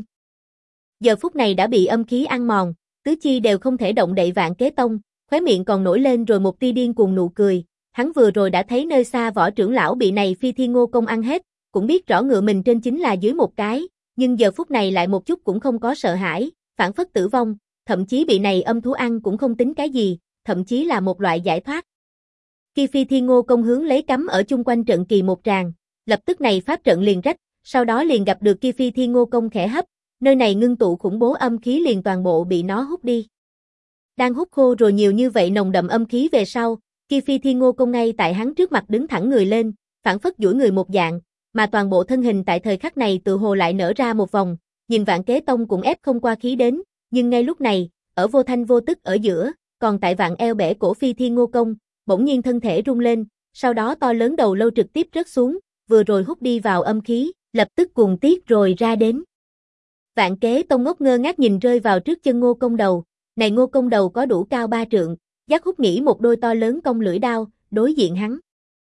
Giờ phút này đã bị âm khí ăn mòn, tứ chi đều không thể động đậy Vạn Kế Tông, khóe miệng còn nổi lên rồi một tia điên cuồng nụ cười, hắn vừa rồi đã thấy nơi xa võ trưởng lão bị này Phi Thiên Ngô Công ăn hết, cũng biết rõ ngựa mình trên chính là dưới một cái, nhưng giờ phút này lại một chút cũng không có sợ hãi, phản phất tử vong, thậm chí bị này âm thú ăn cũng không tính cái gì, thậm chí là một loại giải thoát. Khi Phi Thiên Ngô Công hướng lấy cắm ở chung quanh trận kỳ một tràng, lập tức này pháp trận liền rách, sau đó liền gặp được kia Phi Thiên Ngô Công khẽ hấp, nơi này ngưng tụ khủng bố âm khí liền toàn bộ bị nó hút đi. Đang hút khô rồi nhiều như vậy nồng đậm âm khí về sau, kia Phi Thiên Ngô Công ngay tại hắn trước mặt đứng thẳng người lên, phảng phất duỗi người một dạng, mà toàn bộ thân hình tại thời khắc này tự hồ lại nở ra một vòng, nhìn Vạn Kế Tông cũng ép không qua khí đến, nhưng ngay lúc này, ở vô thanh vô tức ở giữa, còn tại vạn eo bẻ cổ Phi Thiên Ngô Công, bỗng nhiên thân thể rung lên, sau đó to lớn đầu lâu trực tiếp rớt xuống, vừa rồi hút đi vào âm khí, lập tức cuồng tiết rồi ra đến. Vạn Kế Tông ngốc ngơ ngác nhìn rơi vào trước chân Ngô Công đầu, này Ngô Công đầu có đủ cao 3 trượng, giác hút nghĩ một đôi to lớn cong lưỡi đao, đối diện hắn.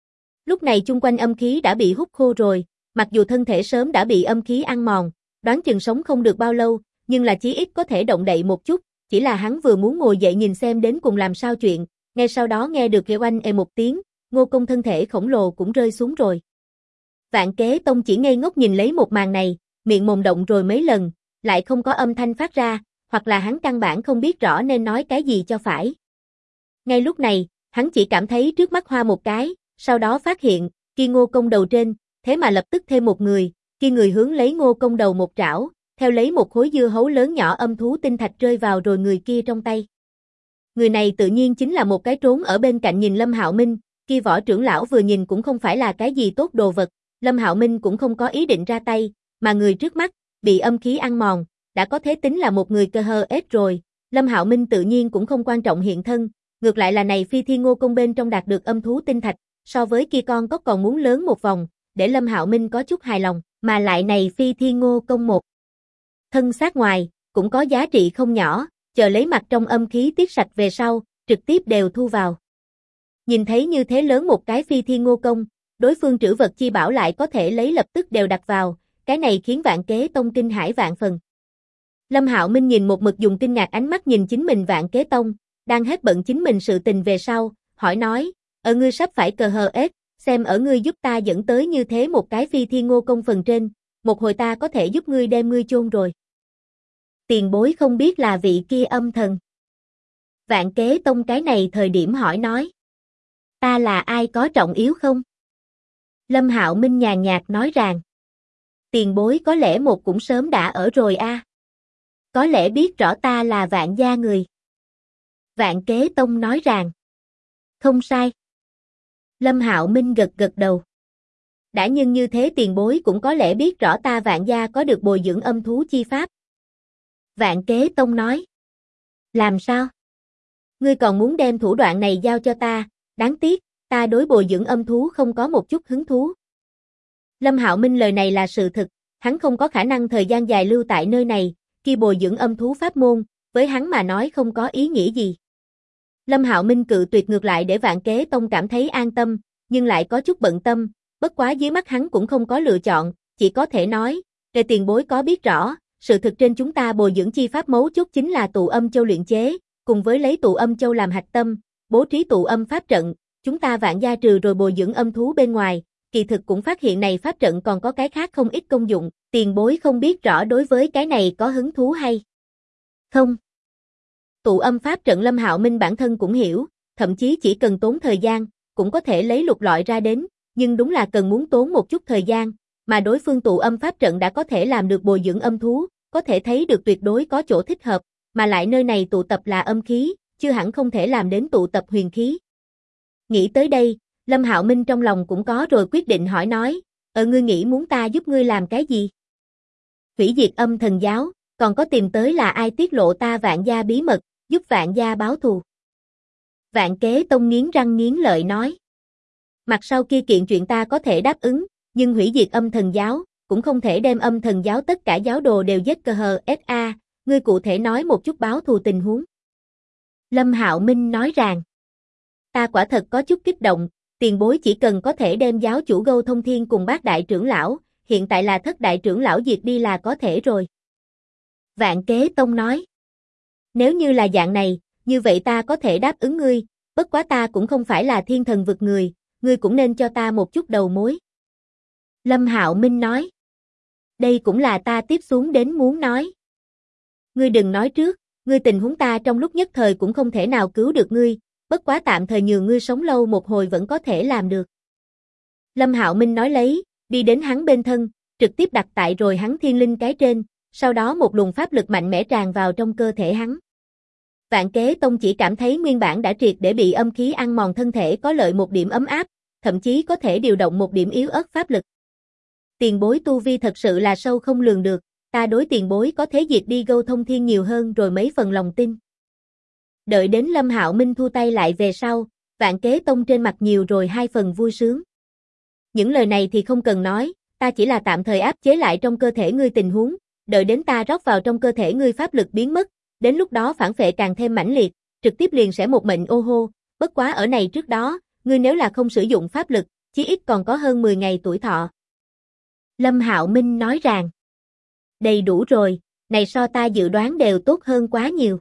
Lúc này chung quanh âm khí đã bị hút khô rồi, mặc dù thân thể sớm đã bị âm khí ăn mòn, đoán chừng sống không được bao lâu, nhưng là chí ít có thể động đậy một chút, chỉ là hắn vừa muốn ngồi dậy nhìn xem đến cùng làm sao chuyện, ngay sau đó nghe được kêu oanh một tiếng, Ngô Công thân thể khổng lồ cũng rơi xuống rồi. Vạn Kế Tông chỉ ngây ngốc nhìn lấy một màn này, miệng mồm động rồi mấy lần, lại không có âm thanh phát ra, hoặc là hắn căn bản không biết rõ nên nói cái gì cho phải. Ngay lúc này, hắn chỉ cảm thấy trước mắt hoa một cái, sau đó phát hiện, kia Ngô Công đầu trên, thế mà lập tức thêm một người, kia người hướng lấy Ngô Công đầu một trảo, theo lấy một khối dưa hấu lớn nhỏ âm thú tinh thạch rơi vào rồi người kia trong tay. Người này tự nhiên chính là một cái trốn ở bên cạnh nhìn Lâm Hạo Minh, kia Võ trưởng lão vừa nhìn cũng không phải là cái gì tốt đồ vật, Lâm Hạo Minh cũng không có ý định ra tay, mà người trước mắt, bị âm khí ăn mòn, đã có thể tính là một người cơ hơ ết rồi, Lâm Hạo Minh tự nhiên cũng không quan trọng hiện thân, ngược lại là này Phi Thiên Ngô Công bên trong đạt được âm thú tinh thạch, so với kia con có còn muốn lớn một vòng, để Lâm Hạo Minh có chút hài lòng, mà lại này Phi Thiên Ngô Công một thân xác ngoài, cũng có giá trị không nhỏ, chờ lấy mặt trong âm khí tiết sạch về sau, trực tiếp đều thu vào. Nhìn thấy như thế lớn một cái Phi Thiên Ngô Công, đối phương trữ vật chi bảo lại có thể lấy lập tức đều đặt vào, cái này khiến Vạn Kế Tông kinh hãi vạn phần. Lâm Hạo Minh nhìn một mực dùng kinh ngạc ánh mắt nhìn chính mình Vạn Kế Tông, đang hết bận chính mình sự tình về sau, hỏi nói, ở ngươi sắp phải cờ hờ ết, xem ở ngươi giúp ta dẫn tới như thế một cái Phi Thiên Ngô Công phần trên, một hồi ta có thể giúp ngươi đem ngươi chôn rồi. Tiền bối không biết là vị kia âm thần. Vạn Kế Tông cái này thời điểm hỏi nói. Ta là ai có trọng yếu không? Lâm Hạo Minh nhàn nhạt nói rằng. Tiền bối có lẽ một cũng sớm đã ở rồi a. Có lẽ biết rõ ta là Vạn gia người. Vạn Kế Tông nói rằng. Không sai. Lâm Hạo Minh gật gật đầu. Đã nhưng như thế tiền bối cũng có lẽ biết rõ ta Vạn gia có được bồi dưỡng âm thú chi pháp. Vạn Kế Tông nói. Làm sao? Ngươi còn muốn đem thủ đoạn này giao cho ta, đáng tiếc, ta đối bồi dưỡng âm thú không có một chút hứng thú. Lâm Hạo Minh lời này là sự thực, hắn không có khả năng thời gian dài lưu tại nơi này, khi bồi dưỡng âm thú pháp môn, với hắn mà nói không có ý nghĩa gì. Lâm Hạo Minh cự tuyệt ngược lại để Vạn Kế Tông cảm thấy an tâm, nhưng lại có chút bận tâm, bất quá dưới mắt hắn cũng không có lựa chọn, chỉ có thể nói, để tiền bối có biết rõ, sự thực trên chúng ta bồi dưỡng chi pháp mấu chốt chính là tụ âm châu luyện chế, cùng với lấy tụ âm châu làm hạch tâm, bố trí tụ âm pháp trận, chúng ta Vạn gia trừ rồi bồi dưỡng âm thú bên ngoài, kỳ thực cũng phát hiện này pháp trận còn có cái khác không ít công dụng, tiền bối không biết rõ đối với cái này có hứng thú hay không. Tụ âm pháp trận Lâm Hạo Minh bản thân cũng hiểu, thậm chí chỉ cần tốn thời gian, cũng có thể lấy lục lọi ra đến, nhưng đúng là cần muốn tốn một chút thời gian, mà đối phương tụ âm pháp trận đã có thể làm được bồi dưỡng âm thú, có thể thấy được tuyệt đối có chỗ thích hợp, mà lại nơi này tụ tập là âm khí, chưa hẳn không thể làm đến tụ tập huyền khí. Nghĩ tới đây, Lâm Hạo Minh trong lòng cũng có rồi quyết định hỏi nói, ngươi nghĩ muốn ta giúp ngươi làm cái gì? Hủy diệt âm thần giáo, còn có tìm tới là ai tiết lộ ta Vạn gia bí mật, giúp Vạn gia báo thù. Vạn Kế Tông nghiến răng nghiến lợi nói. Mặt sau kia kiện chuyện ta có thể đáp ứng, nhưng hủy diệt âm thần giáo, cũng không thể đem âm thần giáo tất cả giáo đồ đều giết cờ hờ SA, ngươi cụ thể nói một chút báo thù tình huống. Lâm Hạo Minh nói rằng, ta quả thật có chút kích động, tiền bối chỉ cần có thể đem giáo chủ Gâu Thông Thiên cùng bác đại trưởng lão, hiện tại là thất đại trưởng lão diệt đi là có thể rồi. Vạn Kế Tông nói, nếu như là dạng này, như vậy ta có thể đáp ứng ngươi, bất quá ta cũng không phải là thiên thần vực người, ngươi cũng nên cho ta một chút đầu mối. Lâm Hạo Minh nói, đây cũng là ta tiếp xuống đến muốn nói. Ngươi đừng nói trước, ngươi tình huống ta trong lúc nhất thời cũng không thể nào cứu được ngươi, bất quá tạm thời nhường ngươi sống lâu một hồi vẫn có thể làm được. Lâm Hạo Minh nói lấy, đi đến hắn bên thân, trực tiếp đặt tại rồi hắn thiên linh cái trên, sau đó một luồng pháp lực mạnh mẽ tràn vào trong cơ thể hắn. Vạn Kế Tông chỉ cảm thấy nguyên bản đã triệt để bị âm khí ăn mòn thân thể có lợi một điểm ấm áp, thậm chí có thể điều động một điểm yếu ớt pháp lực. Tiền bối tu vi thật sự là sâu không lường được, ta đối tiền bối có thế diệt đi Gâu Thông Thiên nhiều hơn rồi mấy phần lòng tin. Đợi đến Lâm Hạo Minh thu tay lại về sau, Vạn Kế Tông trên mặt nhiều rồi hai phần vui sướng. Những lời này thì không cần nói, ta chỉ là tạm thời áp chế lại trong cơ thể ngươi tình huống, đợi đến ta rót vào trong cơ thể ngươi pháp lực biến mất, đến lúc đó phản phệ càng thêm mãnh liệt, trực tiếp liền sẽ một mệnh ô hô, bất quá ở này trước đó, ngươi nếu là không sử dụng pháp lực, chí ít còn có hơn 10 ngày tuổi thọ. Lâm Hạo Minh nói rằng, đầy đủ rồi, này so ta dự đoán đều tốt hơn quá nhiều.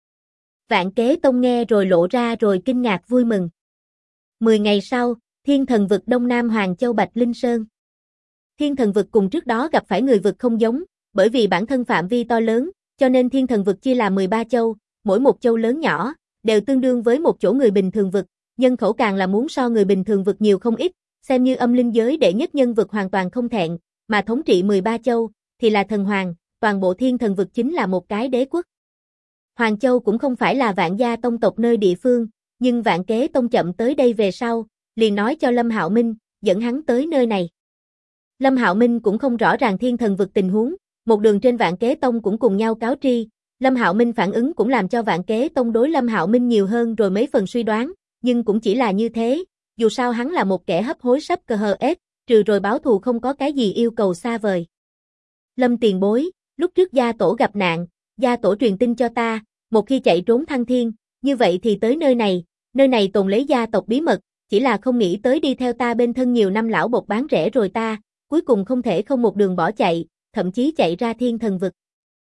Vạn Kế Tông nghe rồi lộ ra rồi kinh ngạc vui mừng. 10 ngày sau, Thiên Thần Vực Đông Nam Hoàng Châu Bạch Linh Sơn. Thiên Thần Vực cùng trước đó gặp phải người vực không giống, bởi vì bản thân phạm vi to lớn, cho nên Thiên Thần Vực chia làm 13 châu, mỗi một châu lớn nhỏ, đều tương đương với một chỗ người bình thường vực, nhân khẩu càng là muốn so người bình thường vực nhiều không ít, xem như âm linh giới đệ nhất nhân vực hoàn toàn không thẹn, mà thống trị 13 châu, thì là thần hoàng, toàn bộ Thiên Thần Vực chính là một cái đế quốc. Hoàng Châu cũng không phải là Vạn gia tông tộc nơi địa phương, nhưng Vạn Kế Tông chậm tới đây về sau, liền nói cho Lâm Hạo Minh, dẫn hắn tới nơi này. Lâm Hạo Minh cũng không rõ ràng Thiên Thần Vực tình huống, một đường trên Vạn Kế Tông cũng cùng nhau cáo tri, Lâm Hạo Minh phản ứng cũng làm cho Vạn Kế Tông đối Lâm Hạo Minh nhiều hơn rồi mấy phần suy đoán, nhưng cũng chỉ là như thế, dù sao hắn là một kẻ hấp hối sắp cờ hờ ết, trừ rồi báo thù không có cái gì yêu cầu xa vời. Lâm tiền bối, lúc trước gia tổ gặp nạn, gia tổ truyền tin cho ta, một khi chạy trốn thăng thiên, như vậy thì tới nơi này tồn lấy gia tộc bí mật, chỉ là không nghĩ tới đi theo ta bên thân nhiều năm lão bột bán rẻ rồi ta, cuối cùng không thể không một đường bỏ chạy, thậm chí chạy ra Thiên Thần Vực.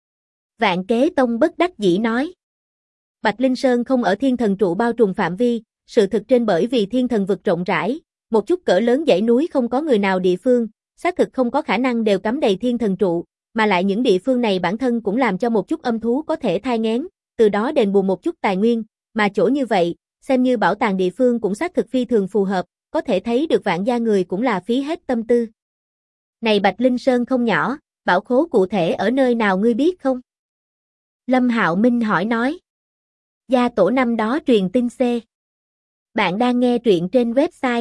Vạn Kế Tông bất đắc dĩ nói. Bạch Linh Sơn không ở Thiên Thần Trụ bao trùm phạm vi, sự thực trên bởi vì Thiên Thần Vực rộng rãi, một chút cỡ lớn dãy núi không có người nào địa phương, xác thực không có khả năng đều cắm đầy Thiên Thần Trụ, mà lại những địa phương này bản thân cũng làm cho một chút âm thú có thể thai nghén, từ đó đền bù một chút tài nguyên, mà chỗ như vậy, xem như bảo tàng địa phương cũng xác thực phi thường phù hợp, có thể thấy được Vạn gia người cũng là phí hết tâm tư. Này Bạch Linh Sơn không nhỏ, bảo khố cụ thể ở nơi nào ngươi biết không? Lâm Hạo Minh hỏi nói. Gia tổ năm đó truyền tin C. Bạn đang nghe truyện trên website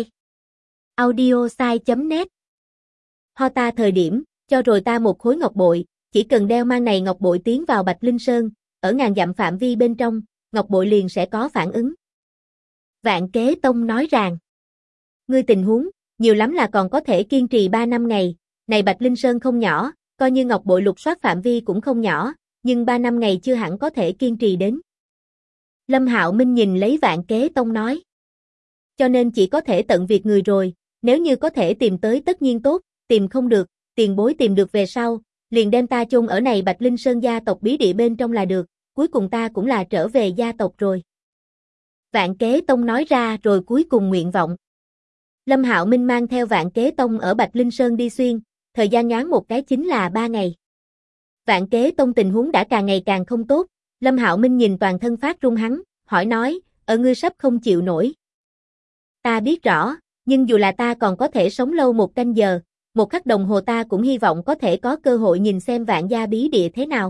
audiosai.net. Ho ta thời điểm, cho rồi ta một khối ngọc bội, chỉ cần đeo mang này ngọc bội tiến vào Bạch Linh Sơn, ở ngàn dặm phạm vi bên trong, ngọc bội liền sẽ có phản ứng. Vạn Kế Tông nói rằng, ngươi tình huống, nhiều lắm là còn có thể kiên trì 3 năm ngày, này Bạch Linh Sơn không nhỏ, coi như ngọc bội lục soát phạm vi cũng không nhỏ, nhưng 3 năm ngày chưa hẳn có thể kiên trì đến. Lâm Hạo Minh nhìn lấy Vạn Kế Tông nói, cho nên chỉ có thể tận việc người rồi, nếu như có thể tìm tới tất nhiên tốt, tìm không được, tiền bối tìm được về sau, liền đem ta chôn ở này Bạch Linh Sơn gia tộc bí địa bên trong là được, cuối cùng ta cũng là trở về gia tộc rồi. Vạn Kế Tông nói ra rồi cuối cùng nguyện vọng. Lâm Hạo Minh mang theo Vạn Kế Tông ở Bạch Linh Sơn đi xuyên, thời gian nhoáng một cái chính là 3 ngày. Vạn Kế Tông tình huống đã càng ngày càng không tốt, Lâm Hạo Minh nhìn toàn thân phát run hắn, hỏi nói, ở ngươi sắp không chịu nổi. Ta biết rõ, nhưng dù là ta còn có thể sống lâu một canh giờ, một khắc đồng hồ ta cũng hy vọng có thể có cơ hội nhìn xem Vạn gia bí địa thế nào.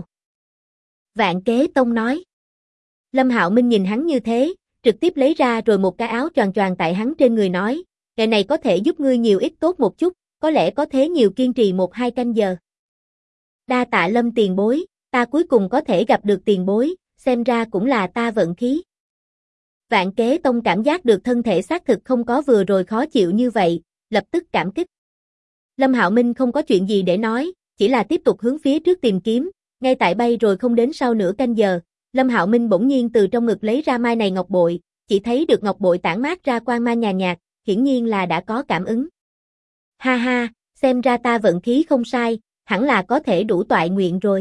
Vạn Kế Tông nói. Lâm Hạo Minh nhìn hắn như thế, trực tiếp lấy ra rồi một cái áo choàng choàng tại hắn trên người nói, cái này có thể giúp ngươi nhiều ít tốt một chút, có lẽ có thế nhiều kiên trì 1-2 canh giờ. Đa tạ Lâm tiền bối, ta cuối cùng có thể gặp được tiền bối, xem ra cũng là ta vận khí. Vạn Kế Tông cảm giác được thân thể xác thực không có vừa rồi khó chịu như vậy, lập tức cảm kích. Lâm Hạo Minh không có chuyện gì để nói, chỉ là tiếp tục hướng phía trước tìm kiếm, ngay tại bay rồi không đến sau nửa canh giờ, Lâm Hạo Minh bỗng nhiên từ trong ngực lấy ra mai này ngọc bội, chỉ thấy được ngọc bội tản mát ra quang mang nhàn nhạt, hiển nhiên là đã có cảm ứng. Ha ha, xem ra ta vận khí không sai, hẳn là có thể đủ toại nguyện rồi.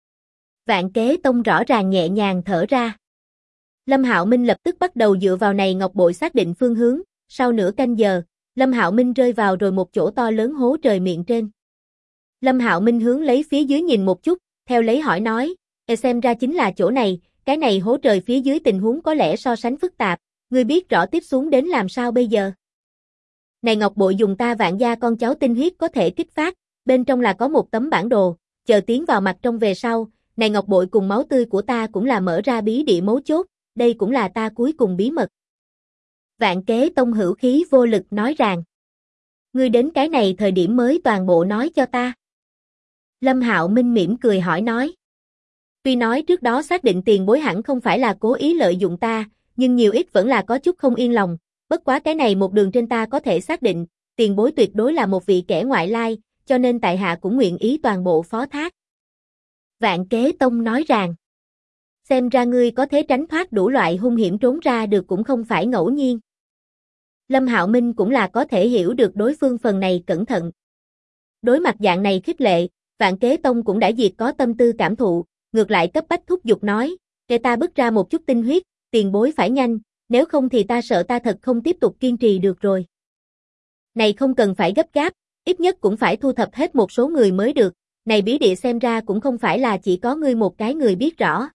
Vạn Kế Tông rõ ràng nhẹ nhàng thở ra. Lâm Hạo Minh lập tức bắt đầu dựa vào này ngọc bội xác định phương hướng, sau nửa canh giờ, Lâm Hạo Minh rơi vào rồi một chỗ to lớn hố trời miệng trên. Lâm Hạo Minh hướng lấy phía dưới nhìn một chút, theo lấy hỏi nói, xem ra chính là chỗ này, cái này hố trời phía dưới tình huống có lẽ so sánh phức tạp, ngươi biết rõ tiếp xuống đến làm sao bây giờ. Này ngọc bội dùng ta Vạn gia con cháu tinh huyết có thể kích phát, bên trong là có một tấm bản đồ, chờ tiến vào mặt trong về sau, này ngọc bội cùng máu tươi của ta cũng là mở ra bí địa mấu chốt, đây cũng là ta cuối cùng bí mật. Vạn Kế Tông hữu khí vô lực nói rằng, ngươi đến cái này thời điểm mới toàn bộ nói cho ta. Lâm Hạo Minh mỉm cười hỏi nói. Tuy nói trước đó xác định tiền bối hẳn không phải là cố ý lợi dụng ta, nhưng nhiều ít vẫn là có chút không yên lòng, bất quá cái này một đường trên ta có thể xác định, tiền bối tuyệt đối là một vị kẻ ngoại lai, cho nên tại hạ cũng nguyện ý toàn bộ phó thác. Vạn Kế Tông nói rằng, xem ra ngươi có thể tránh thoát đủ loại hung hiểm trốn ra được cũng không phải ngẫu nhiên. Lâm Hạo Minh cũng là có thể hiểu được đối phương phần này cẩn thận. Đối mặt dạng này khích lệ, Vạn Kế Tông cũng đã diệt có tâm tư cảm thụ, ngược lại cấp bách thúc giục nói, để ta bứt ra một chút tinh huyết, tiền bối phải nhanh, nếu không thì ta sợ ta thật không tiếp tục kiên trì được rồi. Này không cần phải gấp gáp, ít nhất cũng phải thu thập hết một số người mới được, này bí địa xem ra cũng không phải là chỉ có ngươi một cái người biết rõ.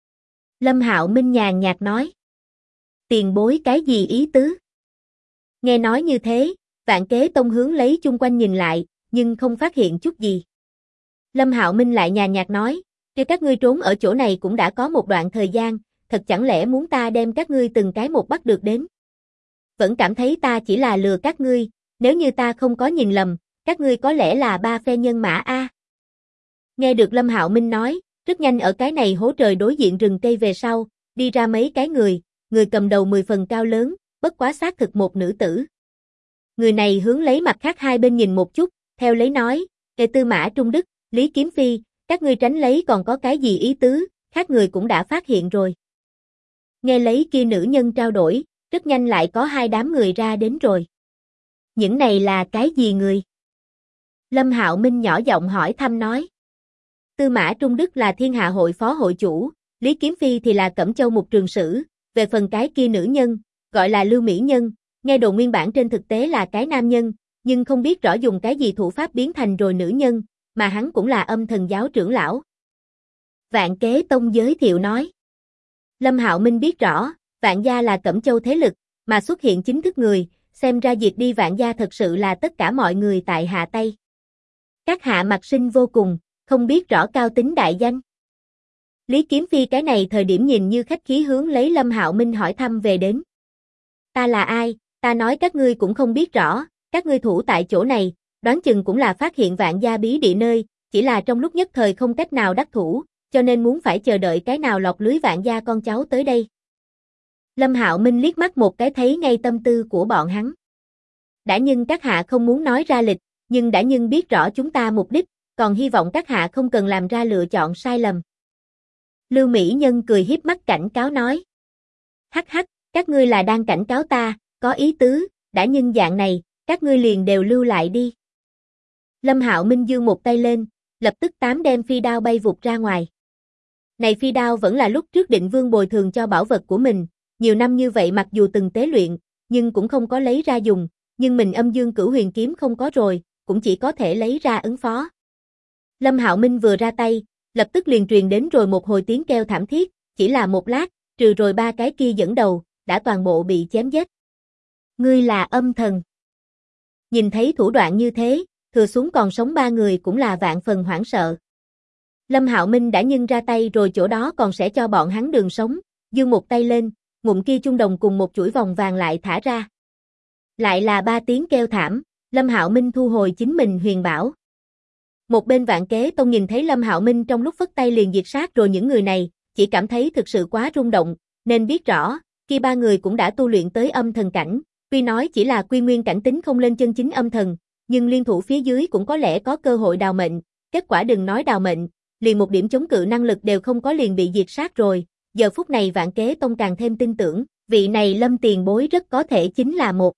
Lâm Hạo Minh nhàn nhạt nói, tiền bối cái gì ý tứ? Nghe nói như thế, Vạn Kế Tông hướng lấy chung quanh nhìn lại, nhưng không phát hiện chút gì. Lâm Hạo Minh lại nhàn nhạt nói, cho các ngươi trốn ở chỗ này cũng đã có một đoạn thời gian, thật chẳng lẽ muốn ta đem các ngươi từng cái một bắt được đến? Vẫn cảm thấy ta chỉ là lừa các ngươi, nếu như ta không có nhìn lầm, các ngươi có lẽ là ba phe nhân mã a. Nghe được Lâm Hạo Minh nói, rất nhanh ở cái này hố trời đối diện rừng cây về sau, đi ra mấy cái người cầm đầu 10 phần cao lớn, bất quá xác thực một nữ tử. Người này hướng lấy mặt khác hai bên nhìn một chút, theo lấy nói, Tư Mã Trung Đức, Lý Kiếm Phi, các ngươi tránh lấy còn có cái gì ý tứ, khác người cũng đã phát hiện rồi. Nghe lấy kia nữ nhân trao đổi, rất nhanh lại có hai đám người ra đến rồi. Những này là cái gì người? Lâm Hạo Minh nhỏ giọng hỏi thăm nói. Tư Mã Trung Đức là Thiên Hạ hội phó hội chủ, Lý Kiếm Phi thì là Cẩm Châu mục trường sử, về phần cái kia nữ nhân, gọi là Lưu Mỹ Nhân, nghe đồn nguyên bản trên thực tế là cái nam nhân, nhưng không biết rõ dùng cái gì thủ pháp biến thành rồi nữ nhân, mà hắn cũng là Âm Thần giáo trưởng lão. Vạn Kế Tông giới thiệu nói. Lâm Hạo Minh biết rõ, Vạn gia là Cẩm Châu thế lực, mà xuất hiện chính thức người, xem ra diệt đi Vạn gia thật sự là tất cả mọi người tại hạ tay. Các hạ mặt sinh vô cùng, không biết rõ cao tính đại danh. Lý Kiếm Phi cái này thời điểm nhìn như khách khí hướng lấy Lâm Hạo Minh hỏi thăm về đến. Ta là ai, ta nói các ngươi cũng không biết rõ, các ngươi thủ tại chỗ này, đoán chừng cũng là phát hiện Vạn gia bí địa nơi, chỉ là trong lúc nhất thời không cách nào đắc thủ, cho nên muốn phải chờ đợi cái nào lọt lưới Vạn gia con cháu tới đây. Lâm Hạo Minh liếc mắt một cái thấy ngay tâm tư của bọn hắn. Đã nhưng các hạ không muốn nói ra lịch, nhưng đã nhưng biết rõ chúng ta mục đích, còn hy vọng các hạ không cần làm ra lựa chọn sai lầm. Lưu Mỹ Nhân cười hiếp mắt cảnh cáo nói. Hắc hắc, các ngươi là đang cảnh cáo ta, có ý tứ, đã nhưng dạng này, các ngươi liền đều lưu lại đi. Lâm Hạo Minh giương một tay lên, lập tức 8 đem phi đao bay vụt ra ngoài. Này phi đao vẫn là lúc trước Định Vương bồi thường cho bảo vật của mình, nhiều năm như vậy mặc dù từng tế luyện, nhưng cũng không có lấy ra dùng, nhưng mình Âm Dương Cửu Huyền kiếm không có rồi, cũng chỉ có thể lấy ra ứng phó. Lâm Hạo Minh vừa ra tay, lập tức liền truyền đến rồi một hồi tiếng kêu thảm thiết, chỉ là một lát, trừ rồi ba cái kia dẫn đầu, đã toàn bộ bị chém giết. Ngươi là âm thần. Nhìn thấy thủ đoạn như thế, thừa xuống còn sống ba người cũng là vạn phần hoảng sợ. Lâm Hạo Minh đã nhưng ra tay rồi chỗ đó còn sẽ cho bọn hắn đường sống, giương một tay lên, ngụm kia chung đồng cùng một chuỗi vòng vàng lại thả ra. Lại là ba tiếng kêu thảm, Lâm Hạo Minh thu hồi chính mình huyền bảo. Một bên Vạn Kế Tông nhìn thấy Lâm Hạo Minh trong lúc phất tay liền diệt sát rồi những người này, chỉ cảm thấy thực sự quá rung động, nên biết rõ, kia ba người cũng đã tu luyện tới âm thần cảnh, tuy nói chỉ là quy nguyên cảnh tính không lên chân chính âm thần, nhưng liên thủ phía dưới cũng có lẽ có cơ hội đào mệnh, kết quả đừng nói đào mệnh, liền một điểm chống cự năng lực đều không có liền bị diệt sát rồi, giờ phút này Vạn Kế Tông càng thêm tin tưởng, vị này Lâm tiền bối rất có thể chính là một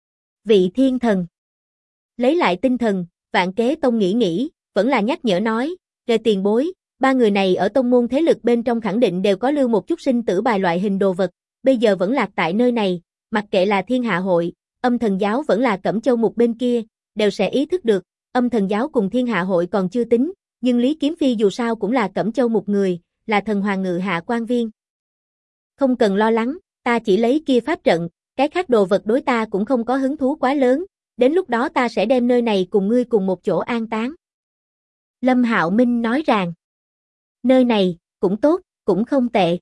vị thiên thần. Lấy lại tinh thần, Vạn Kế Tông nghĩ, vẫn là nhắc nhở nói, về tiền bối, ba người này ở tông môn thế lực bên trong khẳng định đều có lưu một chút sinh tử bài loại hình đồ vật, bây giờ vẫn lạc tại nơi này, mặc kệ là Thiên Hạ hội, Âm Thần giáo vẫn là Cẩm Châu mục bên kia, đều sẽ ý thức được, Âm Thần giáo cùng Thiên Hạ hội còn chưa tính, nhưng Lý Kiếm Phi dù sao cũng là Cẩm Châu một người, là thần hoàng ngự hạ quan viên. Không cần lo lắng, ta chỉ lấy kia pháp trận, cái khác đồ vật đối ta cũng không có hứng thú quá lớn, đến lúc đó ta sẽ đem nơi này cùng ngươi cùng một chỗ an táng. Lâm Hạo Minh nói rằng, nơi này, cũng tốt, cũng không tệ.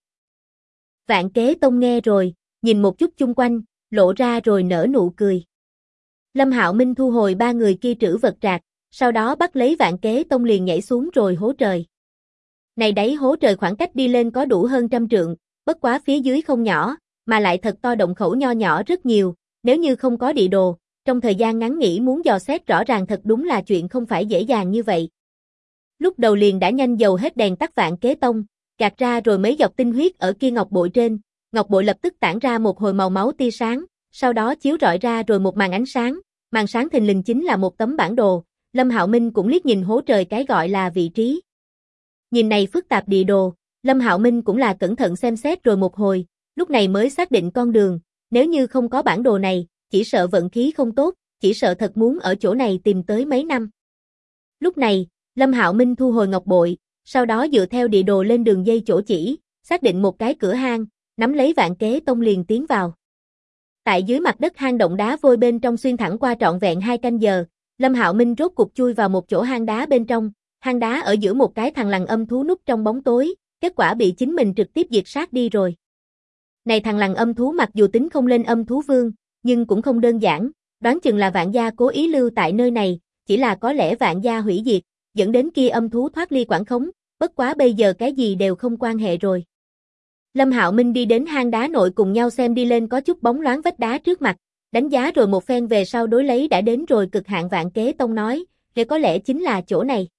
Vạn Kế Tông nghe rồi, nhìn một chút chung quanh, lộ ra rồi nở nụ cười. Lâm Hạo Minh thu hồi ba người kia trữ vật trạc, sau đó bắt lấy Vạn Kế Tông liền nhảy xuống rồi hố trời. Này đấy hố trời khoảng cách đi lên có đủ hơn 100 trượng, bất quá phía dưới không nhỏ, mà lại thật to, động khẩu nho nhỏ rất nhiều, nếu như không có địa đồ, trong thời gian ngắn nghĩ muốn dò xét rõ ràng thật đúng là chuyện không phải dễ dàng như vậy. Lúc đầu liền đã nhanh dầu hết đèn tắt Vạn Kế Tông, gạt ra rồi mấy giọt tinh huyết ở kia ngọc bội trên, ngọc bội lập tức tản ra một hồi màu máu tia sáng, sau đó chiếu rọi ra rồi một màn ánh sáng thình lình chính là một tấm bản đồ. Lâm Hạo Minh cũng liếc nhìn hố trời cái gọi là vị trí. Nhìn này phức tạp địa đồ, Lâm Hạo Minh cũng là cẩn thận xem xét rồi một hồi, lúc này mới xác định con đường, nếu như không có bản đồ này, chỉ sợ vận khí không tốt, chỉ sợ thật muốn ở chỗ này tìm tới mấy năm. Lúc này, Lâm Hạo Minh thu hồi ngọc bội, sau đó dựa theo địa đồ lên đường dây chỗ chỉ, xác định một cái cửa hang, nắm lấy Vạn Kế Tông liền tiến vào. Tại dưới mặt đất hang động đá vôi bên trong xuyên thẳng qua trọn vẹn 2 canh giờ, Lâm Hạo Minh rốt cục chui vào một chỗ hang đá bên trong, hang đá ở giữa một cái thằn lằn âm thú núp trong bóng tối, kết quả bị chính mình trực tiếp diệt sát đi rồi. Này thằn lằn âm thú mặc dù tính không lên âm thú vương, nhưng cũng không đơn giản, đoán chừng là Vạn gia cố ý lưu tại nơi này, chỉ là có lẽ Vạn gia hủy diệt, dẫn đến kia âm thú thoát ly quản khống, bất quá bây giờ cái gì đều không quan hệ rồi. Lâm Hạo Minh đi đến hang đá nội cùng nhau xem đi lên có chút bóng loáng vách đá trước mặt, đánh giá rồi một phen về sau đối lấy đã đến rồi cực hạn Vạn Kế Tông nói, "Thế có lẽ chính là chỗ này."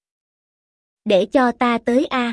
"Để cho ta tới a."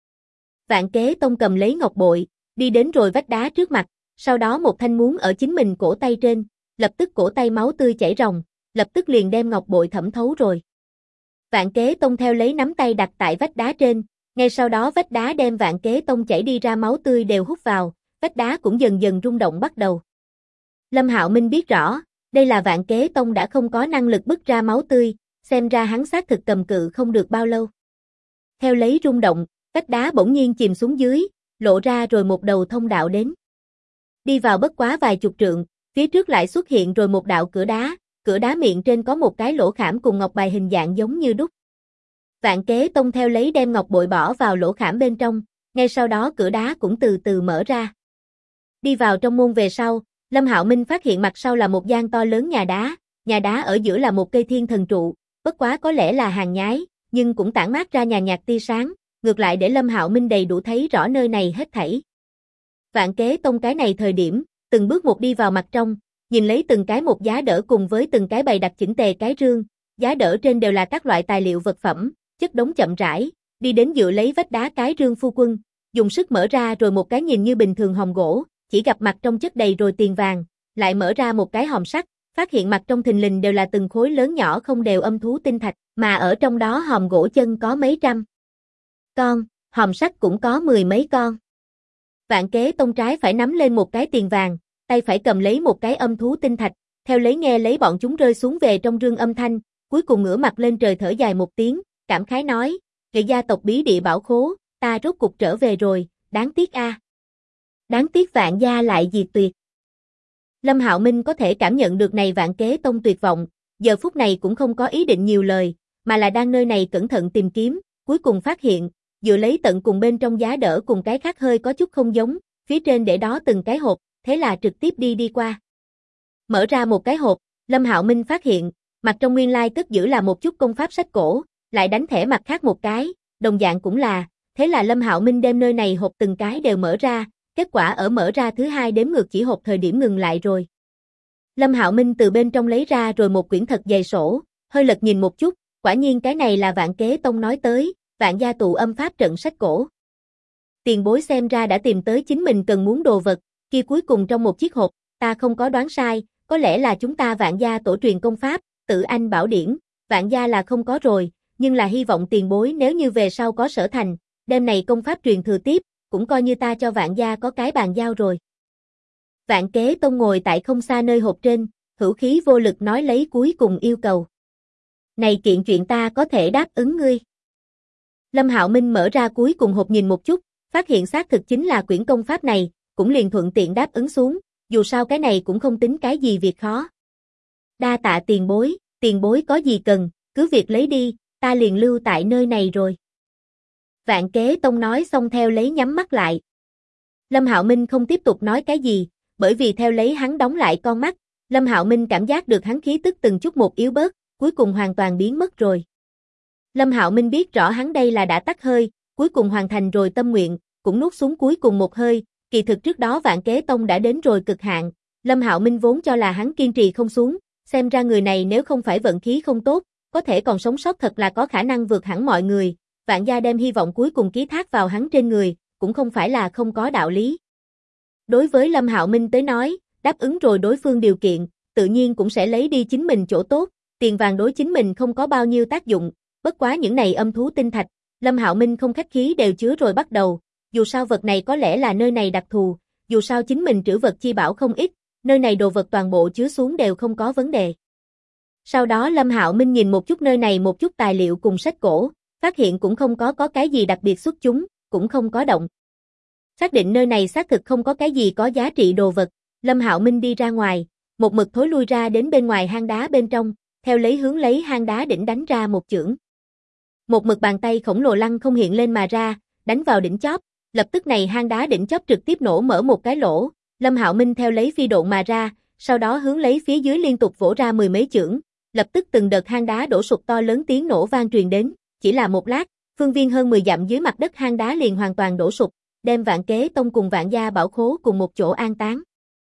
Vạn Kế Tông cầm lấy ngọc bội, đi đến rồi vách đá trước mặt, sau đó một thanh muốn ở chính mình cổ tay trên, lập tức cổ tay máu tươi chảy ròng, lập tức liền đem ngọc bội thẩm thấu rồi. Vạn Kế Tông theo lấy nắm tay đặt tại vách đá trên, ngay sau đó vách đá đem Vạn Kế Tông chảy đi ra máu tươi đều hút vào, vách đá cũng dần dần rung động bắt đầu. Lâm Hạo Minh biết rõ, đây là Vạn Kế Tông đã không có năng lực bứt ra máu tươi, xem ra hắn xác thực cầm cự không được bao lâu. Theo lấy rung động, vách đá bỗng nhiên chìm xuống dưới, lộ ra rồi một đầu thông đạo đến. Đi vào bất quá vài chục trượng, phía trước lại xuất hiện rồi một đạo cửa đá miệng trên có một cái lỗ khảm cùng ngọc bài hình dạng giống như đúc. Vạn Kế Tông theo lấy đem ngọc bội bỏ vào lỗ khảm bên trong, ngay sau đó cửa đá cũng từ từ mở ra. Đi vào trong môn về sau, Lâm Hạo Minh phát hiện mặt sau là một gian to lớn nhà đá ở giữa là một cây thiên thần trụ, bất quá có lẽ là hàng nhái, nhưng cũng tản mát ra nhàn nhạt tia sáng, ngược lại để Lâm Hạo Minh đầy đủ thấy rõ nơi này hết thảy. Vạn Kế Tông cái này thời điểm, từng bước một đi vào mặt trong, nhìn lấy từng cái một giá đỡ cùng với từng cái bày đặt chỉnh tề cái rương, giá đỡ trên đều là các loại tài liệu vật phẩm, chất đống chậm rãi, đi đến dựa lấy vách đá cái rương phu quân, dùng sức mở ra rồi một cái nhìn như bình thường hòm gỗ, chỉ gặp mặt trong chất đầy rồi tiền vàng, lại mở ra một cái hòm sắt, phát hiện mặt trong thình lình đều là từng khối lớn nhỏ không đều âm thú tinh thạch, mà ở trong đó hòm gỗ chân có mấy trăm con, hòm sắt cũng có 10 mấy con. Vạn Kế Tông trái phải nắm lên một cái tiền vàng, tay phải cầm lấy một cái âm thú tinh thạch, theo lấy nghe lấy bọn chúng rơi xuống về trong rương âm thanh, cuối cùng ngửa mặt lên trời thở dài một tiếng, cảm khái nói, "Người gia tộc bí địa bảo khố, ta rốt cục trở về rồi, đáng tiếc a. Đáng tiếc Vạn gia lại diệt tuyệt." Lâm Hạo Minh có thể cảm nhận được này Vạn Kế Tông tuyệt vọng, giờ phút này cũng không có ý định nhiều lời, mà là đang nơi này cẩn thận tìm kiếm, cuối cùng phát hiện, dựa lấy tận cùng bên trong giá đỡ cùng cái khác hơi có chút không giống, phía trên để đó từng cái hộp, thế là trực tiếp đi qua. Mở ra một cái hộp, Lâm Hạo Minh phát hiện, mặt trong nguyên lai cất giữ là một chút công pháp sách cổ, lại đánh thẻ mặt khác một cái, đồng dạng cũng là, thế là Lâm Hạo Minh đem nơi này hộp từng cái đều mở ra, kết quả ở mở ra thứ hai đếm ngược chỉ hộp thời điểm ngừng lại rồi. Lâm Hạo Minh từ bên trong lấy ra rồi một quyển thật dày sổ, hơi lật nhìn một chút, quả nhiên cái này là Vạn Kế Tông nói tới, Vạn gia tụ âm pháp trận sách cổ. Tiền bối xem ra đã tìm tới chính mình cần muốn đồ vật, kia cuối cùng trong một chiếc hộp, ta không có đoán sai, có lẽ là chúng ta Vạn gia tổ truyền công pháp, Tự Anh Bảo Điển, Vạn gia là không có rồi, nhưng là hy vọng tiền bối nếu như về sau có sở thành, đêm này công pháp truyền thừa tiếp, cũng coi như ta cho Vạn gia có cái bàn giao rồi. Vạn Kế Tông ngồi tại không xa nơi hộp trên, hữu khí vô lực nói lấy cuối cùng yêu cầu. "Này kiện chuyện ta có thể đáp ứng ngươi." Lâm Hạo Minh mở ra cuối cùng hộp nhìn một chút, phát hiện xác thực chính là quyển công pháp này, cũng liền thuận tiện đáp ứng xuống, dù sao cái này cũng không tính cái gì việc khó. Đa tạ tiền bối có gì cần, cứ việc lấy đi, ta liền lưu tại nơi này rồi. Vạn Kế Tông nói xong theo lấy nhắm mắt lại. Lâm Hạo Minh không tiếp tục nói cái gì, bởi vì theo lấy hắn đóng lại con mắt, Lâm Hạo Minh cảm giác được hắn khí tức từng chút một yếu bớt, cuối cùng hoàn toàn biến mất rồi. Lâm Hạo Minh biết rõ hắn đây là đã tắt hơi, cuối cùng hoàn thành rồi tâm nguyện, cũng nuốt xuống cuối cùng một hơi, kỳ thực trước đó Vạn Kế Tông đã đến rồi cực hạn, Lâm Hạo Minh vốn cho là hắn kiên trì không xuống, xem ra người này nếu không phải vận khí không tốt, có thể còn sống sót thật là có khả năng vượt hẳn mọi người, Vạn gia đem hy vọng cuối cùng ký thác vào hắn trên người, cũng không phải là không có đạo lý. Đối với Lâm Hạo Minh tới nói, đáp ứng rồi đối phương điều kiện, tự nhiên cũng sẽ lấy đi chính mình chỗ tốt, tiền vàng đối chính mình không có bao nhiêu tác dụng, bất quá những này âm thú tinh thạch, Lâm Hạo Minh không khách khí đều chứa rồi bắt đầu, dù sao vật này có lẽ là nơi này đặc thù, dù sao chính mình trữ vật chi bảo không ít, nơi này đồ vật toàn bộ chứa xuống đều không có vấn đề. Sau đó Lâm Hạo Minh nhìn một chút nơi này một chút tài liệu cùng sách cổ, phát hiện cũng không có cái gì đặc biệt xuất chúng, cũng không có động. Xác định nơi này xác thực không có cái gì có giá trị đồ vật, Lâm Hạo Minh đi ra ngoài, một mực thối lui ra đến bên ngoài hang đá bên trong, theo lấy hướng lấy hang đá đỉnh đánh ra một chưởng. Một mực bàn tay khổng lồ lăng không hiện lên mà ra, đánh vào đỉnh chóp, lập tức này hang đá đỉnh chóp trực tiếp nổ mở một cái lỗ, Lâm Hạo Minh theo lấy phi độn mà ra, sau đó hướng lấy phía dưới liên tục vỗ ra mười mấy chưởng, lập tức từng đợt hang đá đổ sụp to lớn tiếng nổ vang truyền đến, chỉ là một lát, phương viên hơn 10 dặm dưới mặt đất hang đá liền hoàn toàn đổ sụp, đem Vạn Kế Tông cùng Vạn gia bảo khố cùng một chỗ an táng.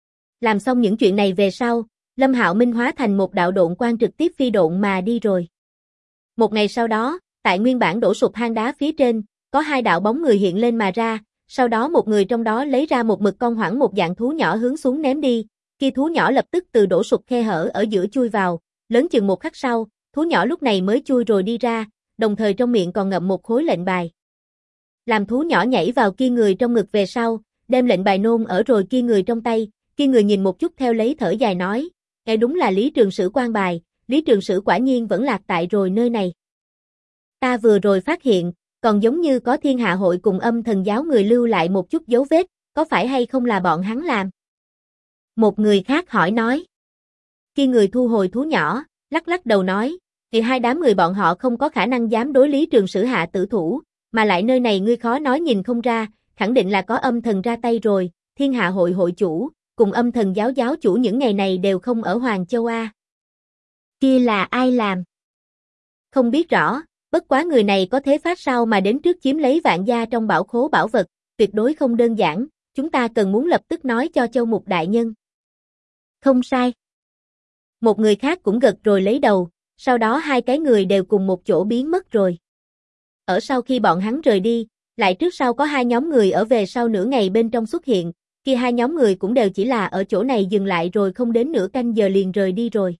Làm xong những chuyện này về sau, Lâm Hạo Minh hóa thành một đạo độn quang trực tiếp phi độn mà đi rồi. Một ngày sau đó, tại nguyên bản đổ sụp hang đá phía trên, có hai đạo bóng người hiện lên mà ra, sau đó một người trong đó lấy ra một mực con hoảng một dạng thú nhỏ hướng xuống ném đi, kia thú nhỏ lập tức từ đổ sụp khe hở ở giữa chui vào, lớn chừng một khắc sau, thú nhỏ lúc này mới chui rồi đi ra, đồng thời trong miệng còn ngậm một khối lệnh bài. Làm thú nhỏ nhảy vào kia người trong ngực về sau, đem lệnh bài nôn ở rồi kia người trong tay, kia người nhìn một chút theo lấy thở dài nói, nghe đúng là Lý Trường Sử quan bài, Lý Trường Sử quả nhiên vẫn lạc tại rồi nơi này. Ta vừa rồi phát hiện, còn giống như có Thiên Hạ Hội cùng Âm Thần Giáo người lưu lại một chút dấu vết, có phải hay không là bọn hắn làm? Một người khác hỏi nói. Kia người thu hồi thú nhỏ, lắc lắc đầu nói, thì hai đám người bọn họ không có khả năng dám đối Lý Trường Sử hạ tử thủ, mà lại nơi này ngươi khó nói nhìn không ra, khẳng định là có âm thần ra tay rồi, Thiên Hạ Hội hội chủ, cùng Âm Thần Giáo giáo chủ những ngày này đều không ở Hoàng Châu A. Kia là ai làm? Không biết rõ, bất quá người này có thế phát sao mà đến trước chiếm lấy Vạn gia trong bảo khố bảo vật, tuyệt đối không đơn giản, chúng ta cần muốn lập tức nói cho Châu Mục đại nhân. Không sai. Một người khác cũng gật rồi lấy đầu, sau đó hai cái người đều cùng một chỗ biến mất rồi. Ở sau khi bọn hắn rời đi, lại trước sau có hai nhóm người ở về sau nửa ngày bên trong xuất hiện, kia hai nhóm người cũng đều chỉ là ở chỗ này dừng lại rồi không đến nửa canh giờ liền rời đi rồi.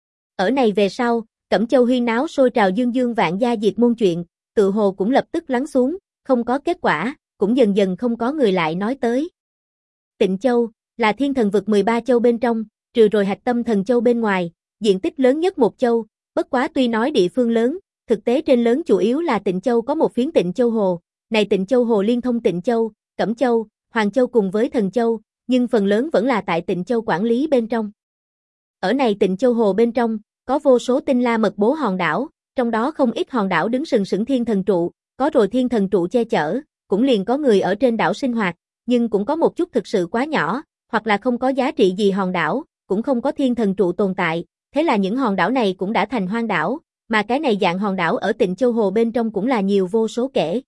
Ở này về sau, Cẩm Châu huyên náo sôi trào dương dương Vạn gia diệt môn chuyện, tự hồ cũng lập tức lắng xuống, không có kết quả, cũng dần dần không có người lại nói tới. Tịnh Châu, là thiên thần vực 13 châu bên trong, trừ rồi Hạch Tâm Thần Châu bên ngoài, diện tích lớn nhất một châu, bất quá tuy nói địa phương lớn, thực tế trên lớn chủ yếu là Tịnh Châu có một phiến Tịnh Châu Hồ, này Tịnh Châu Hồ liên thông Tịnh Châu, Cẩm Châu, Hoàng Châu cùng với Thần Châu, nhưng phần lớn vẫn là tại Tịnh Châu quản lý bên trong. Ở này Tịnh Châu Hồ bên trong, có vô số tinh la mật bố hòn đảo, trong đó không ít hòn đảo đứng sừng sững thiên thần trụ, có rồi thiên thần trụ che chở, cũng liền có người ở trên đảo sinh hoạt, nhưng cũng có một chút thực sự quá nhỏ, hoặc là không có giá trị gì hòn đảo, cũng không có thiên thần trụ tồn tại, thế là những hòn đảo này cũng đã thành hoang đảo, mà cái này dạng hòn đảo ở Tịnh Châu Hồ bên trong cũng là nhiều vô số kể.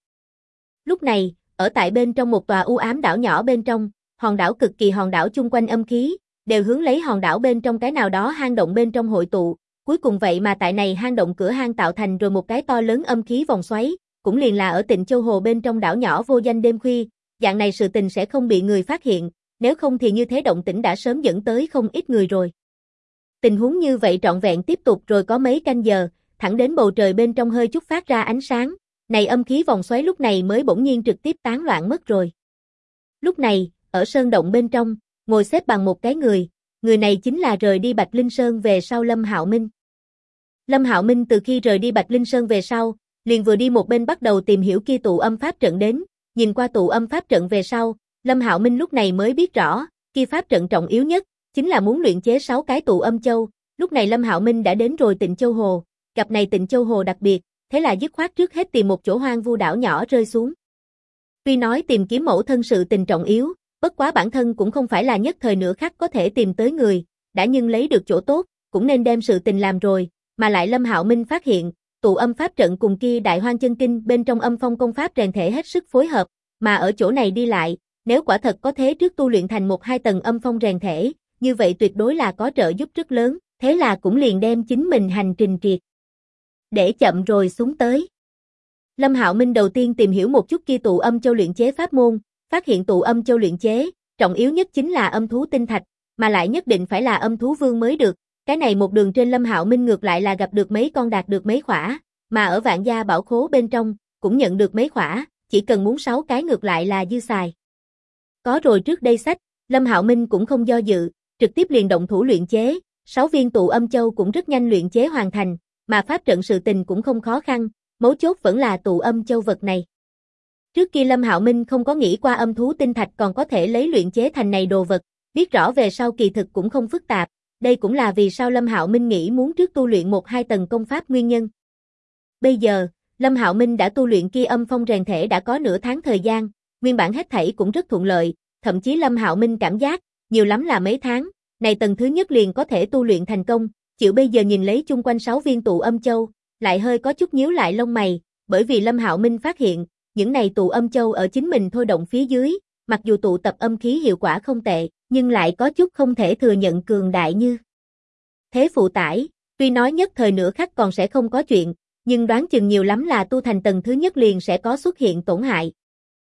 Lúc này, ở tại bên trong một tòa u ám đảo nhỏ bên trong, hòn đảo cực kỳ hòn đảo chung quanh âm khí, đều hướng lấy hòn đảo bên trong cái nào đó hang động bên trong hội tụ, cuối cùng vậy mà tại này hang động cửa hang tạo thành rồi một cái to lớn âm khí vòng xoáy, cũng liền là ở Tịnh Châu Hồ bên trong đảo nhỏ vô danh đêm khuya, dạng này sự tình sẽ không bị người phát hiện, nếu không thì như thế động tĩnh đã sớm dẫn tới không ít người rồi. Tình huống như vậy trọn vẹn tiếp tục rồi có mấy canh giờ, thẳng đến bầu trời bên trong hơi chút phát ra ánh sáng, này âm khí vòng xoáy lúc này mới bỗng nhiên trực tiếp tán loạn mất rồi. Lúc này, ở sơn động bên trong, ngồi xếp bằng một cái người này chính là rời đi Bạch Linh Sơn về sau Lâm Hạo Minh. Lâm Hạo Minh từ khi rời đi Bạch Linh Sơn về sau, liền vừa đi một bên bắt đầu tìm hiểu kia tụ âm pháp trận đến, nhìn qua tụ âm pháp trận về sau, Lâm Hạo Minh lúc này mới biết rõ, kia pháp trận trọng yếu nhất, chính là muốn luyện chế 6 cái tụ âm châu, Lúc này Lâm Hạo Minh đã đến rồi Tịnh Châu Hồ, gặp này Tịnh Châu Hồ đặc biệt, thế là dứt khoát trước hết tìm một chỗ hoang vu đảo nhỏ rơi xuống. Tuy nói tìm kiếm mẫu thân sự tình trọng yếu, bất quá bản thân cũng không phải là nhất thời nửa khắc có thể tìm tới người, đã nhưng lấy được chỗ tốt, cũng nên đem sự tình làm rồi, mà lại Lâm Hạo Minh phát hiện, tụ âm pháp trận cùng kia Đại Hoang Chân Kinh bên trong âm phong công pháp rèn thể hết sức phối hợp, mà ở chỗ này đi lại, nếu quả thật có thế trước tu luyện thành 1-2 tầng âm phong rèn thể, như vậy tuyệt đối là có trợ giúp rất lớn, thế là cũng liền đem chính mình hành trình triệt để chậm rồi xuống tới. Lâm Hạo Minh đầu tiên tìm hiểu một chút kia tụ âm châu luyện chế pháp môn, phát hiện tụ âm châu luyện chế, trọng yếu nhất chính là âm thú tinh thạch, mà lại nhất định phải là âm thú vương mới được. Cái này một đường trên Lâm Hạo Minh ngược lại là gặp được mấy con đạt được mấy khỏa, mà ở Vạn Gia bảo khố bên trong cũng nhận được mấy khỏa, chỉ cần muốn 6 cái ngược lại là dư xài. Có rồi trước đây sách, Lâm Hạo Minh cũng không do dự, trực tiếp liền động thủ luyện chế, 6 viên tụ âm châu cũng rất nhanh luyện chế hoàn thành, mà pháp trận sự tình cũng không khó khăn, mấu chốt vẫn là tụ âm châu vật này. Trước kia Lâm Hạo Minh không có nghĩ qua âm thú tinh thạch còn có thể lấy luyện chế thành này đồ vật, biết rõ về sau kỳ thực cũng không phức tạp, đây cũng là vì sao Lâm Hạo Minh nghĩ muốn trước tu luyện 1-2 tầng công pháp nguyên nhân. Bây giờ, Lâm Hạo Minh đã tu luyện kia âm phong rèn thể đã có nửa tháng thời gian, nguyên bản hết thảy cũng rất thuận lợi, thậm chí Lâm Hạo Minh cảm giác, nhiều lắm là mấy tháng, này tầng thứ nhất liền có thể tu luyện thành công, chịu bây giờ nhìn lấy chung quanh 6 viên tụ âm châu, lại hơi có chút nhíu lại lông mày, bởi vì Lâm Hạo Minh phát hiện, những này tụ âm châu ở chính mình thôi động phía dưới, mặc dù tụ tập âm khí hiệu quả không tệ, nhưng lại có chút không thể thừa nhận cường đại như thế phụ tải, tuy nói nhất thời nửa khắc còn sẽ không có chuyện, nhưng đoán chừng nhiều lắm là tu thành tầng thứ nhất liền sẽ có xuất hiện tổn hại.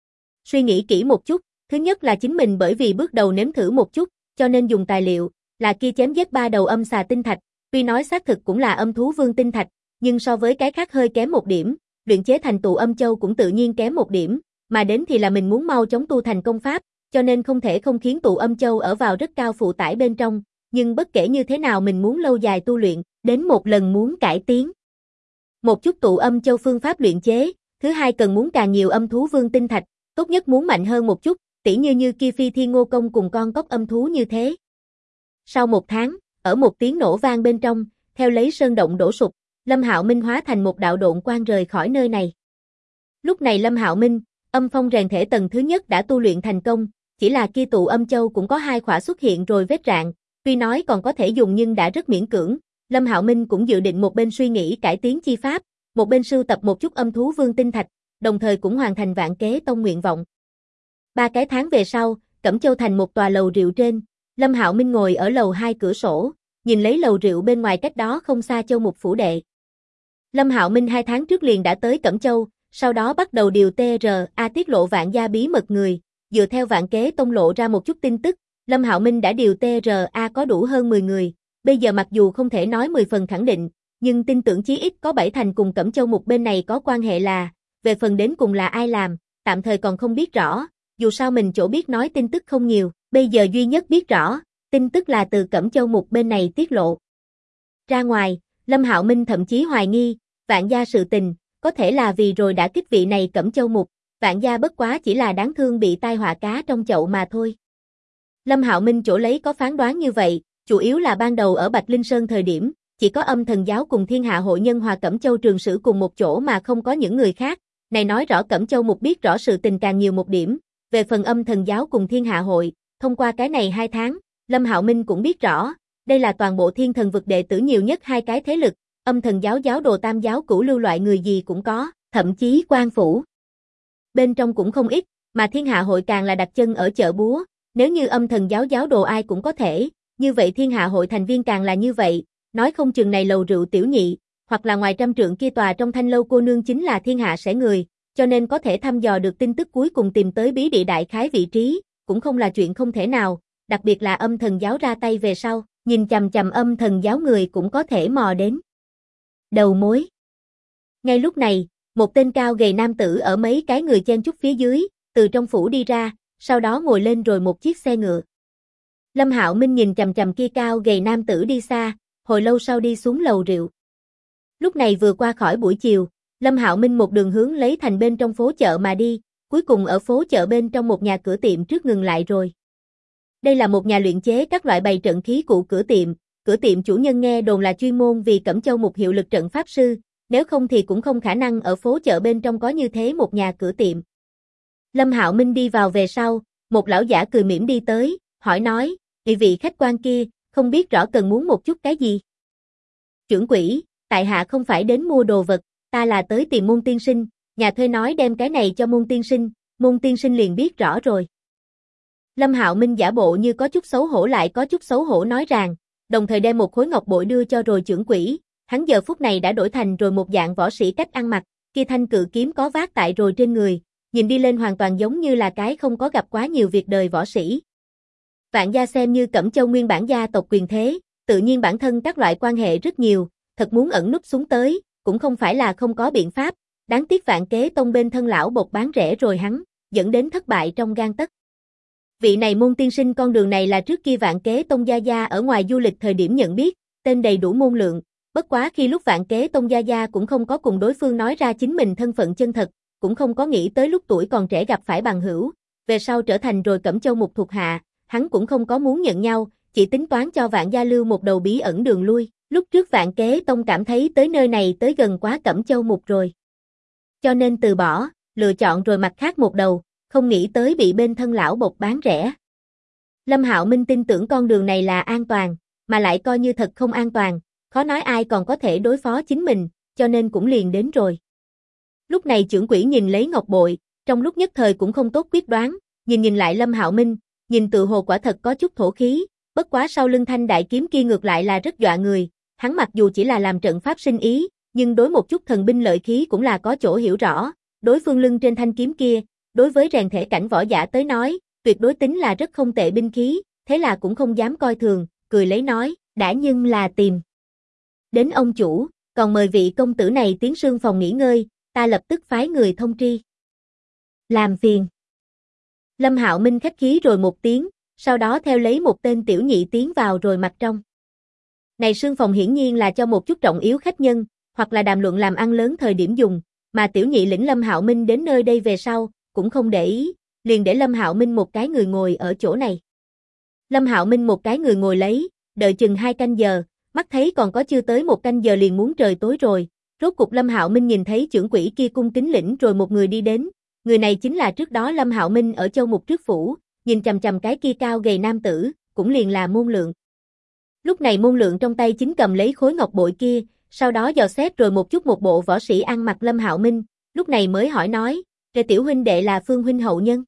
Suy nghĩ kỹ một chút, thứ nhất là chính mình bởi vì bước đầu nếm thử một chút, cho nên dùng tài liệu, là kia chém giết 3 đầu âm xà tinh thạch, tuy nói xác thực cũng là âm thú vương tinh thạch, nhưng so với cái khác hơi kém một điểm, luyện chế thành tụ âm châu cũng tự nhiên kém một điểm, mà đến thì là mình muốn mau chóng tu thành công pháp, cho nên không thể không khiến tụ âm châu ở vào rất cao phụ tải bên trong, nhưng bất kể như thế nào mình muốn lâu dài tu luyện, đến một lần muốn cải tiến một chút tụ âm châu phương pháp luyện chế, thứ hai cần muốn càng nhiều âm thú vương tinh thạch, tốt nhất muốn mạnh hơn một chút, tỉ như kia Phi Thiên Ngô Công cùng con cóc âm thú như thế. Sau 1 tháng, ở một tiếng nổ vang bên trong, theo lấy sơn động đổ sụp, Lâm Hạo Minh hóa thành một đạo độn quang rời khỏi nơi này. Lúc này Lâm Hạo Minh, âm phong rèn thể tầng thứ nhất đã tu luyện thành công, chỉ là kia tụ âm châu cũng có 2 khỏa xuất hiện rồi vết rạn, tuy nói còn có thể dùng nhưng đã rất miễn cưỡng. Lâm Hạo Minh cũng dự định một bên suy nghĩ cải tiến chi pháp, một bên sưu tập một chút âm thú vương tinh thạch, đồng thời cũng hoàn thành Vạn Kế Tông nguyện vọng. 3 cái tháng về sau, Cẩm Châu thành một tòa lầu rượu trên, Lâm Hạo Minh ngồi ở lầu 2 cửa sổ, nhìn lấy lầu rượu bên ngoài cách đó không xa Châu Mục phủ đệ. Lâm Hạo Minh 2 tháng trước liền đã tới Cẩm Châu, sau đó bắt đầu điều TRA tiết lộ Vạn gia bí mật người, dựa theo Vạn Kế Tông lộ ra một chút tin tức, Lâm Hạo Minh đã điều TRA có đủ hơn 10 người, bây giờ mặc dù không thể nói 10 phần khẳng định, nhưng tin tưởng chí ít có 7 thành cùng Cẩm Châu Mục bên này có quan hệ là, về phần đến cùng là ai làm, tạm thời còn không biết rõ, dù sao mình chỗ biết nói tin tức không nhiều, bây giờ duy nhất biết rõ, tin tức là từ Cẩm Châu Mục bên này tiết lộ ra ngoài. Lâm Hạo Minh thậm chí hoài nghi, Vạn gia sự tình, có thể là vì rồi đã kích vị này Cẩm Châu Mục, Vạn gia bất quá chỉ là đáng thương bị tai họa cá trong chậu mà thôi. Lâm Hạo Minh chỗ lấy có phán đoán như vậy, chủ yếu là ban đầu ở Bạch Linh Sơn thời điểm, chỉ có Âm Thần giáo cùng Thiên Hạ hội nhân hòa Cẩm Châu trường sử cùng một chỗ mà không có những người khác, này nói rõ Cẩm Châu Mục biết rõ sự tình càng nhiều một điểm, về phần Âm Thần giáo cùng Thiên Hạ hội, thông qua cái này 2 tháng, Lâm Hạo Minh cũng biết rõ, đây là toàn bộ Thiên Thần vực đệ tử nhiều nhất 2 cái thế lực, Âm Thần giáo giáo đồ Tam giáo cửu lưu loại người gì cũng có, thậm chí quan phủ bên trong cũng không ít, mà Thiên Hạ hội càng là đặt chân ở chợ búa, nếu như Âm Thần giáo giáo đồ ai cũng có thể, như vậy Thiên Hạ hội thành viên càng là như vậy, nói không chừng này lầu rượu tiểu nhị, hoặc là ngoài trăm trượng kia tòa trong thanh lâu cô nương chính là thiên hạ sẽ người, cho nên có thể thăm dò được tin tức cuối cùng tìm tới bí địa đại khái vị trí, cũng không là chuyện không thể nào, đặc biệt là Âm Thần giáo ra tay về sau, nhìn chằm chằm Âm Thần giáo người cũng có thể mò đến đầu mối. Ngay lúc này, một tên cao gầy nam tử ở mấy cái người chen chúc phía dưới, từ trong phủ đi ra, sau đó ngồi lên rồi một chiếc xe ngựa. Lâm Hạo Minh nhìn chằm chằm kia cao gầy nam tử đi xa, hồi lâu sau đi xuống lầu rượu. Lúc này vừa qua khỏi buổi chiều, Lâm Hạo Minh một đường hướng lấy thành bên trong phố chợ mà đi, cuối cùng ở phố chợ bên trong một nhà cửa tiệm trước ngừng lại rồi. Đây là một nhà luyện chế các loại bày trận khí cụ cửa tiệm, cửa tiệm chủ nhân nghe đồn là chuyên môn vì Cẩm Châu Mục hiệu lực trận pháp sư, nếu không thì cũng không khả năng ở phố chợ bên trong có như thế một nhà cửa tiệm. Lâm Hạo Minh đi vào về sau, một lão giả cười mỉm đi tới, hỏi nói, vị khách quan kia, không biết rõ cần muốn một chút cái gì. Trưởng quỹ, tại hạ không phải đến mua đồ vật, ta là tới tìm Môn tiên sinh, nhà thuê nói đem cái này cho Môn tiên sinh liền biết rõ rồi. Lâm Hạo Minh giả bộ như có chút xấu hổ lại có chút xấu hổ nói rằng, đồng thời đem một khối ngọc bội đưa cho rồi trưởng quỹ, hắn giờ phút này đã đổi thành rồi một dạng võ sĩ cách ăn mặc, kia thanh cự kiếm có vác tại rồi trên người, nhìn đi lên hoàn toàn giống như là cái không có gặp quá nhiều việc đời võ sĩ. Vạn gia xem như Cẩm Châu nguyên bản gia tộc quyền thế, tự nhiên bản thân các loại quan hệ rất nhiều, thật muốn ẩn núp xuống tới, cũng không phải là không có biện pháp, đáng tiếc Vạn Kế Tông bên thân lão bột bán rẻ rồi hắn, dẫn đến thất bại trong gang tấc. Vị này Môn tiên sinh con đường này là trước kia Vạn Kế Tông gia gia ở ngoài du lịch thời điểm nhận biết, tên đầy đủ Môn Lượng, bất quá khi lúc Vạn Kế Tông gia gia cũng không có cùng đối phương nói ra chính mình thân phận chân thật, cũng không có nghĩ tới lúc tuổi còn trẻ gặp phải bằng hữu, về sau trở thành rồi Cẩm Châu Mục thuộc hạ, hắn cũng không có muốn nhận nhau, chỉ tính toán cho Vạn gia lưu một đầu bí ẩn đường lui, lúc trước Vạn Kế Tông cảm thấy tới nơi này tới gần quá Cẩm Châu Mục rồi. Cho nên từ bỏ, lựa chọn rồi mặt khác một đầu, không nghĩ tới bị bên thân lão bột bán rẻ. Lâm Hạo Minh tin tưởng con đường này là an toàn, mà lại coi như thật không an toàn, khó nói ai còn có thể đối phó chính mình, cho nên cũng liền đến rồi. Lúc này trưởng quỹ nhìn lấy ngọc bội, trong lúc nhất thời cũng không tốt quyết đoán, nhìn lại Lâm Hạo Minh, nhìn tự hồ quả thật có chút thổ khí, bất quá sau lưng thanh đại kiếm kia ngược lại là rất dọa người, hắn mặc dù chỉ là làm trận pháp sinh ý, nhưng đối một chút thần binh lợi khí cũng là có chỗ hiểu rõ, đối phương lưng trên thanh kiếm kia, đối với rèn thể cảnh võ giả tới nói, tuyệt đối tính là rất không tệ binh khí, thế là cũng không dám coi thường, cười lấy nói, đã nhưng là tìm đến ông chủ, còn mời vị công tử này tiến sương phòng nghỉ ngơi, ta lập tức phái người thông tri. Làm phiền. Lâm Hạo Minh khách khí rồi một tiếng, sau đó theo lấy một tên tiểu nhị tiến vào rồi mặt trong. Này sương phòng hiển nhiên là cho một chút trọng yếu khách nhân, hoặc là đàm luận làm ăn lớn thời điểm dùng, mà tiểu nhị lĩnh Lâm Hạo Minh đến nơi đây về sau, cũng không để ý, liền để Lâm Hạo Minh một cái người ngồi ở chỗ này. Lâm Hạo Minh một cái người ngồi lấy, đợi chừng 2 canh giờ, mắt thấy còn có chưa tới 1 canh giờ liền muốn trời tối rồi, rốt cục Lâm Hạo Minh nhìn thấy trưởng quỹ kia cung kính lĩnh rồi một người đi đến, người này chính là trước đó Lâm Hạo Minh ở Châu Mục trước phủ, nhìn chằm chằm cái kia cao gầy nam tử, cũng liền là Môn Lượng. Lúc này Môn Lượng trong tay chính cầm lấy khối ngọc bội kia, sau đó dò xét rồi một chút một bộ võ sĩ ăn mặc Lâm Hạo Minh, lúc này mới hỏi nói, "Kẻ tiểu huynh đệ là Phương huynh hậu nhân?"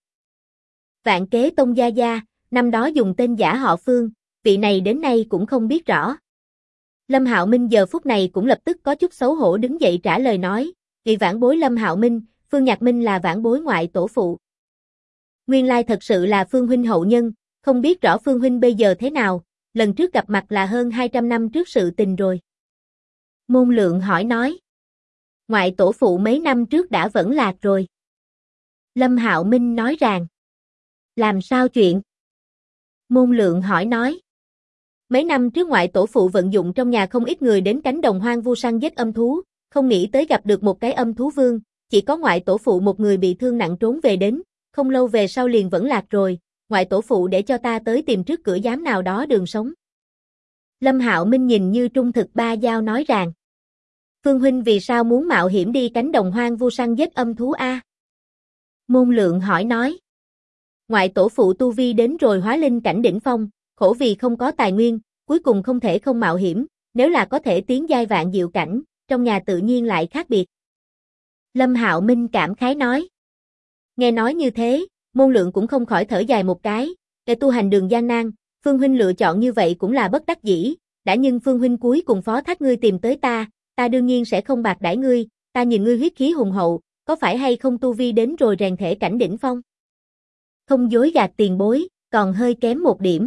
Vạn Kế Tông gia gia, năm đó dùng tên giả họ Phương, vị này đến nay cũng không biết rõ. Lâm Hạo Minh giờ phút này cũng lập tức có chút xấu hổ đứng dậy trả lời nói, "Vị vãn bối Lâm Hạo Minh, Phương Nhạc Minh là vãn bối ngoại tổ phụ." Nguyên lai thật sự là Phương huynh hậu nhân, không biết rõ Phương huynh bây giờ thế nào, lần trước gặp mặt là hơn 200 năm trước sự tình rồi. Môn Lượng hỏi nói, ngoại tổ phụ mấy năm trước đã vẫn lạc rồi. Lâm Hạo Minh nói rằng, làm sao chuyện? Môn Lượng hỏi nói, mấy năm trước ngoại tổ phụ vận dụng trong nhà không ít người đến cánh đồng hoang vu săn giết âm thú, không nghĩ tới gặp được một cái âm thú vương, chỉ có ngoại tổ phụ một người bị thương nặng trốn về đến, không lâu về sau liền vẫn lạc rồi, ngoại tổ phụ để cho ta tới tìm trước cửa giám nào đó đường sống. Lâm Hạo Minh nhìn như trung thực ba giao nói rằng, Phương huynh vì sao muốn mạo hiểm đi cánh đồng hoang vu săn giết âm thú a? Môn Lượng hỏi nói, ngoại tổ phụ tu vi đến rồi hóa linh cảnh đỉnh phong, khổ vì không có tài nguyên, cuối cùng không thể không mạo hiểm, nếu là có thể tiến giai vạn diệu cảnh, trong nhà tự nhiên lại khác biệt. Lâm Hạo Minh cảm khái nói. Nghe nói như thế, Môn Lượng cũng không khỏi thở dài một cái, để tu hành đường gian nan, Phương huynh lựa chọn như vậy cũng là bất đắc dĩ, đã nhưng Phương huynh cuối cùng phó thác ngươi tìm tới ta, ta đương nhiên sẽ không bạc đãi ngươi, ta nhìn ngươi huyết khí hùng hậu, có phải hay không tu vi đến rồi rèn thể cảnh đỉnh phong? Không dối gạt tiền bối, còn hơi kém một điểm.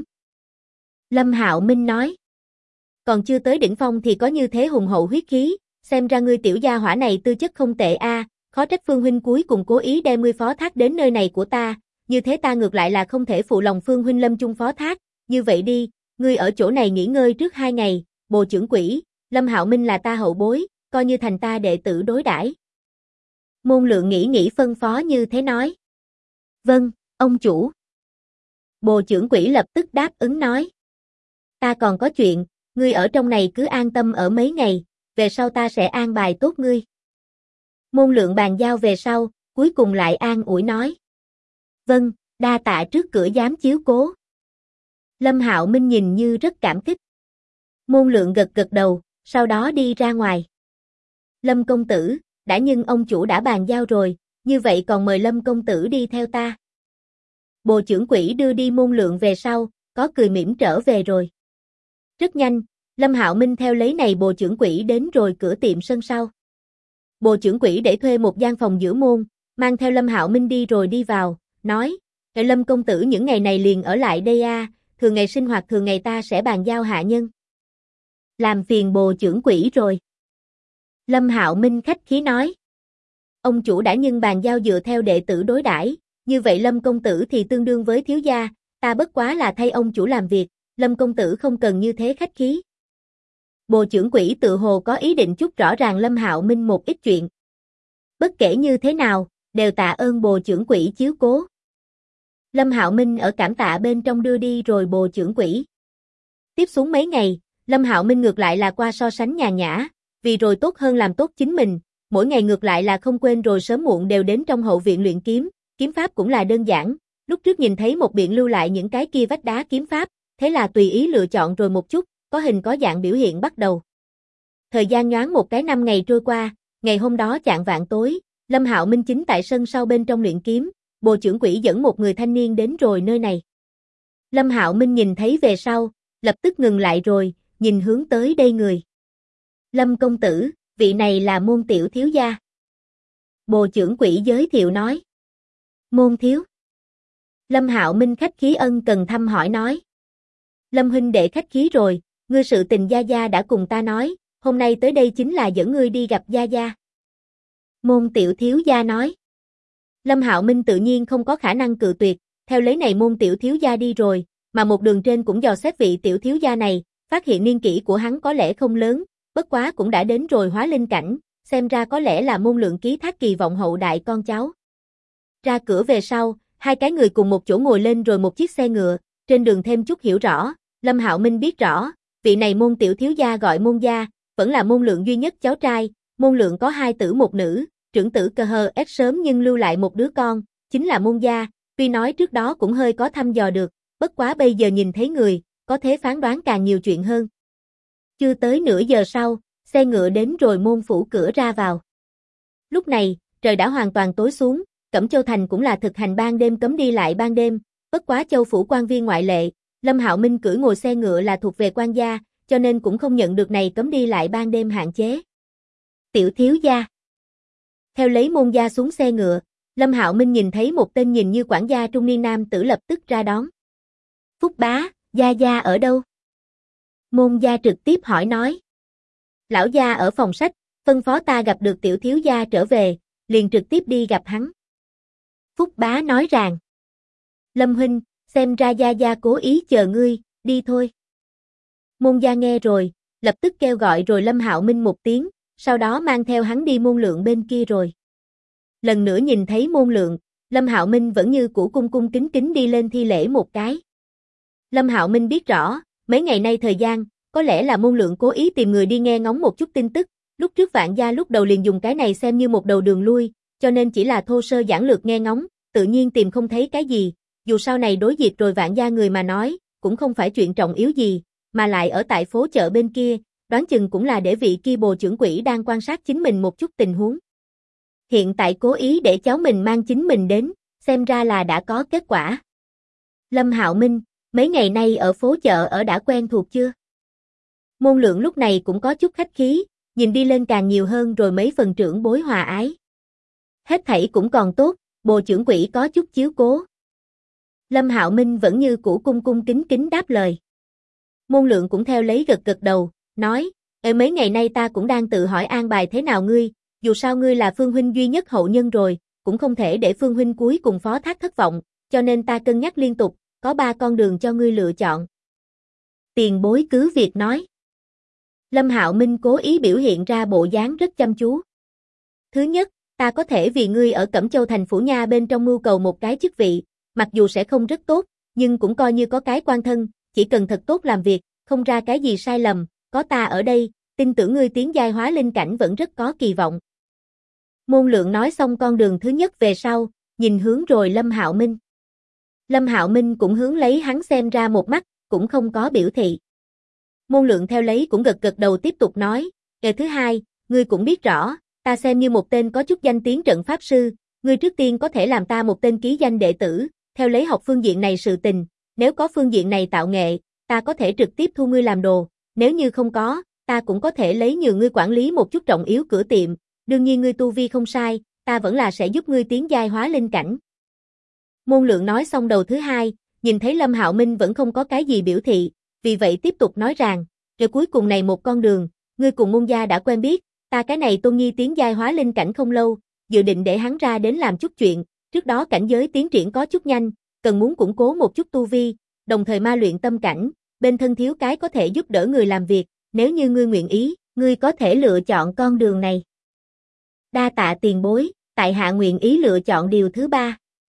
Lâm Hạo Minh nói, còn chưa tới đỉnh phong thì có như thế hùng hậu huyết khí, xem ra ngươi tiểu gia hỏa này tư chất không tệ a, khó trách Phương huynh cuối cùng cố ý đem ngươi phó thác đến nơi này của ta, như thế ta ngược lại là không thể phụ lòng Phương huynh lâm chung phó thác, như vậy đi, ngươi ở chỗ này nghỉ ngơi trước 2 ngày, bồ trưởng quỹ, Lâm Hạo Minh là ta hậu bối, coi như thành ta đệ tử đối đãi. Môn Lượng nghĩ phân phó như thế nói. Vâng, ông chủ. Bồ trưởng quỹ lập tức đáp ứng nói. Ta còn có chuyện, ngươi ở trong này cứ an tâm ở mấy ngày, về sau ta sẽ an bài tốt ngươi. Môn Lượng bàn giao về sau, cuối cùng lại an ủi nói. Vâng, đa tạ trước cửa giám chiếu cố. Lâm Hạo Minh nhìn như rất cảm kích. Môn Lượng gật gật đầu, sau đó đi ra ngoài. Lâm công tử, đã nhưng ông chủ đã bàn giao rồi, như vậy còn mời Lâm công tử đi theo ta. Bồ trưởng quỹ đưa đi Môn Lượng về sau, có cười mỉm trở về rồi. Rất nhanh, Lâm Hạo Minh theo lấy này bồ trưởng quỹ đến rồi cửa tiệm sân sau. Bồ trưởng quỹ để thuê một gian phòng giữa môn, mang theo Lâm Hạo Minh đi rồi đi vào, nói, Lâm công tử những ngày này liền ở lại đây a, thường ngày sinh hoạt thường ngày ta sẽ bàn giao hạ nhân. Làm phiền bồ trưởng quỹ rồi. Lâm Hạo Minh khách khí nói. Ông chủ đã nhưng bàn giao dựa theo đệ tử đối đãi, như vậy Lâm công tử thì tương đương với thiếu gia, ta bất quá là thay ông chủ làm việc, Lâm công tử không cần như thế khách khí. Bồ trưởng quỹ tự hồ có ý định chút rõ ràng Lâm Hạo Minh một ít chuyện. Bất kể như thế nào, đều tạ ơn bồ trưởng quỹ chiếu cố. Lâm Hạo Minh ở cảm tạ bên trong đưa đi rồi bồ trưởng quỹ. Tiếp xuống mấy ngày, Lâm Hạo Minh ngược lại là qua so sánh nhàn nhã, vì rồi tốt hơn làm tốt chính mình, mỗi ngày ngược lại là không quên rồi sớm muộn đều đến trong hậu viện luyện kiếm, kiếm pháp cũng là đơn giản, lúc trước nhìn thấy một biện lưu lại những cái kia vách đá kiếm pháp, thế là tùy ý lựa chọn rồi một chút, có hình có dạng biểu hiện bắt đầu. Thời gian nhoáng một cái 5 ngày trôi qua, ngày hôm đó chạng vạng tối, Lâm Hạo Minh chính tại sân sau bên trong luyện kiếm, bồ trưởng quỹ dẫn một người thanh niên đến rồi nơi này. Lâm Hạo Minh nhìn thấy về sau, lập tức ngừng lại rồi, nhìn hướng tới đây người. Lâm công tử, vị này là Môn tiểu thiếu gia. Bồ trưởng quỹ giới thiệu nói. Môn thiếu. Lâm Hạo Minh khách khí ân cần thăm hỏi nói. Lâm huynh đệ khách khí rồi, ngươi sự tình gia gia đã cùng ta nói, hôm nay tới đây chính là dẫn ngươi đi gặp gia gia. Môn tiểu thiếu gia nói. Lâm Hạo Minh tự nhiên không có khả năng cự tuyệt, theo lấy này Môn tiểu thiếu gia đi rồi, mà một đường trên cũng dò xét vị tiểu thiếu gia này, phát hiện niên kỷ của hắn có lẽ không lớn, bất quá cũng đã đến rồi hóa linh cảnh, xem ra có lẽ là Môn Lượng ký thác kỳ vọng hậu đại con cháu. Ra cửa về sau, hai cái người cùng một chỗ ngồi lên rồi một chiếc xe ngựa, trên đường thêm chút hiểu rõ, Lâm Hạo Minh biết rõ, vị này Môn tiểu thiếu gia gọi Môn gia, vẫn là Môn Lượng duy nhất cháu trai, Môn Lượng có 2 tử 1 nữ, trưởng tử Cơ Hờ S sớm nhưng lưu lại một đứa con, chính là Môn gia, tuy nói trước đó cũng hơi có thăm dò được, bất quá bây giờ nhìn thấy người, có thể phán đoán càng nhiều chuyện hơn. Chưa tới nửa giờ sau, xe ngựa đến rồi Môn phủ cửa ra vào. Lúc này, trời đã hoàn toàn tối xuống, Cẩm Châu thành cũng là thực hành ban đêm cấm đi lại ban đêm, bất quá Châu phủ quan viên ngoại lệ, Lâm Hạo Minh cưỡi ngồi xe ngựa là thuộc về quan gia, cho nên cũng không nhận được này cấm đi lại ban đêm hạn chế. Tiểu thiếu gia. Theo lấy Môn gia xuống xe ngựa, Lâm Hạo Minh nhìn thấy một tên nhìn như quản gia trung niên nam tử lập tức ra đón. Phúc bá, gia gia ở đâu? Môn gia trực tiếp hỏi nói. Lão gia ở phòng sách, phân phó ta gặp được tiểu thiếu gia trở về, liền trực tiếp đi gặp hắn. Phúc bá nói rằng. Lâm huynh, xem ra gia gia cố ý chờ ngươi, đi thôi. Môn gia nghe rồi, lập tức kêu gọi rồi Lâm Hạo Minh một tiếng, sau đó mang theo hắn đi Môn Lượng bên kia rồi. Lần nữa nhìn thấy Môn Lượng, Lâm Hạo Minh vẫn như cũ cung cung kính kính đi lên thi lễ một cái. Lâm Hạo Minh biết rõ, mấy ngày nay thời gian, có lẽ là Môn Lượng cố ý tìm người đi nghe ngóng một chút tin tức, lúc trước Vạn gia lúc đầu liền dùng cái này xem như một đầu đường lui, cho nên chỉ là thô sơ giản lược nghe ngóng, tự nhiên tìm không thấy cái gì, dù sau này đối diệt rồi Vạn gia người mà nói, cũng không phải chuyện trọng yếu gì, mà lại ở tại phố chợ bên kia, đoán chừng cũng là để vị kia bồ trưởng quỹ đang quan sát chính mình một chút tình huống. Hiện tại cố ý để cháu mình mang chính mình đến, xem ra là đã có kết quả. Lâm Hạo Minh, mấy ngày nay ở phố chợ ở đã quen thuộc chưa? Môn Lượng lúc này cũng có chút khách khí, nhìn đi lên càng nhiều hơn rồi mấy phần trưởng bối hòa ái. Hết thảy cũng còn tốt, bồ trưởng quỹ có chút chiếu cố. Lâm Hạo Minh vẫn như cũ cung cung kính kính đáp lời. Môn Lượng cũng theo lấy gật gật đầu, nói, mấy ngày nay ta cũng đang tự hỏi an bài thế nào ngươi, dù sao ngươi là Phương huynh duy nhất hậu nhân rồi, cũng không thể để Phương huynh cuối cùng phó thác thất vọng, cho nên ta cân nhắc liên tục, có 3 con đường cho ngươi lựa chọn. Tiền bối cứ việc nói. Lâm Hạo Minh cố ý biểu hiện ra bộ dáng rất chăm chú. Thứ nhất, ta có thể vì ngươi ở Cẩm Châu thành phủ nha bên trong mưu cầu một cái chức vị, mặc dù sẽ không rất tốt, nhưng cũng coi như có cái quan thân, chỉ cần thật tốt làm việc, không ra cái gì sai lầm, có ta ở đây, tin tưởng ngươi tiến giai hóa linh cảnh vẫn rất có kỳ vọng. Môn Lượng nói xong con đường thứ nhất về sau, nhìn hướng rồi Lâm Hạo Minh. Lâm Hạo Minh cũng hướng lấy hắn xem ra một mắt, cũng không có biểu thị. Môn Lượng theo lấy cũng gật gật đầu tiếp tục nói, ngày thứ hai, ngươi cũng biết rõ, ta xem như một tên có chút danh tiếng trận pháp sư, ngươi trước tiên có thể làm ta một tên ký danh đệ tử, theo lấy học phương diện này sự tình, nếu có phương diện này tạo nghệ, ta có thể trực tiếp thu ngươi làm đồ, nếu như không có, ta cũng có thể lấy nhờ ngươi quản lý một chút trọng yếu cửa tiệm, đương nhiên ngươi tu vi không sai, ta vẫn là sẽ giúp ngươi tiến giai hóa linh cảnh. Môn Lượng nói xong đầu thứ hai, nhìn thấy Lâm Hạo Minh vẫn không có cái gì biểu thị, vì vậy tiếp tục nói rằng, rồi cuối cùng này một con đường, ngươi cùng môn gia đã quen biết, ta cái này Tôn Nhi tiến giai hóa linh cảnh không lâu, dự định để hắn ra đến làm chút chuyện, trước đó cảnh giới tiến triển có chút nhanh, cần muốn củng cố một chút tu vi, đồng thời ma luyện tâm cảnh, bên thân thiếu cái có thể giúp đỡ người làm việc, nếu như ngươi nguyện ý, ngươi có thể lựa chọn con đường này. Đa tạ tiền bối, tại hạ nguyện ý lựa chọn điều thứ ba.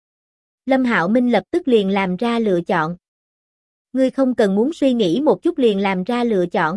Lâm Hạo Minh lập tức liền làm ra lựa chọn. Ngươi không cần muốn suy nghĩ một chút liền làm ra lựa chọn.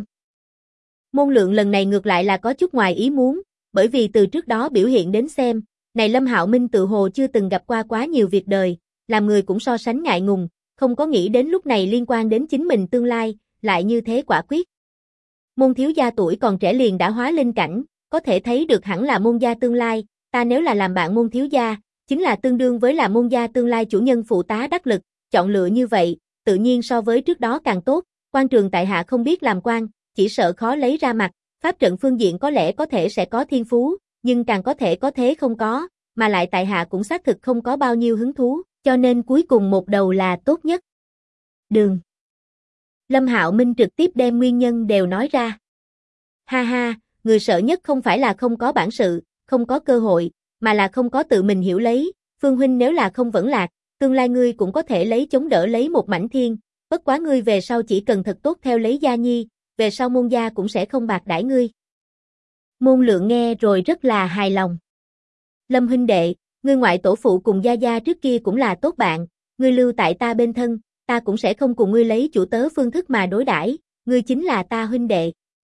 Môn Lượng lần này ngược lại là có chút ngoài ý muốn, bởi vì từ trước đó biểu hiện đến xem, này Lâm Hạo Minh tự hồ chưa từng gặp qua quá nhiều việc đời, làm người cũng so sánh ngại ngùng, không có nghĩ đến lúc này liên quan đến chính mình tương lai, lại như thế quả quyết. Môn thiếu gia tuổi còn trẻ liền đã hóa linh cảnh, có thể thấy được hẳn là môn gia tương lai, ta nếu là làm bạn môn thiếu gia, chính là tương đương với là môn gia tương lai chủ nhân phụ tá đắc lực, chọn lựa như vậy, tự nhiên so với trước đó càng tốt, quan trường tại hạ không biết làm quan, chỉ sợ khó lấy ra mặt, pháp trận phương diện có lẽ có thể sẽ có thiên phú, nhưng càng có thể có thế không có, mà lại tại hạ cũng xác thực không có bao nhiêu hứng thú, cho nên cuối cùng một đầu là tốt nhất. Đường. Lâm Hạo Minh trực tiếp đem nguyên nhân đều nói ra. Ha ha, người sợ nhất không phải là không có bản sự, không có cơ hội, mà là không có tự mình hiểu lấy, Phương huynh nếu là không vẫn lạc, tương lai ngươi cũng có thể lấy chống đỡ lấy một mảnh thiên, bất quá ngươi về sau chỉ cần thật tốt theo lấy gia nhi, về sau môn gia cũng sẽ không bạc đãi ngươi. Môn Lượng nghe rồi rất là hài lòng. Lâm huynh đệ, ngươi ngoại tổ phụ cùng gia gia trước kia cũng là tốt bạn, ngươi lưu tại ta bên thân, ta cũng sẽ không cùng ngươi lấy chủ tớ phương thức mà đối đãi, ngươi chính là ta huynh đệ.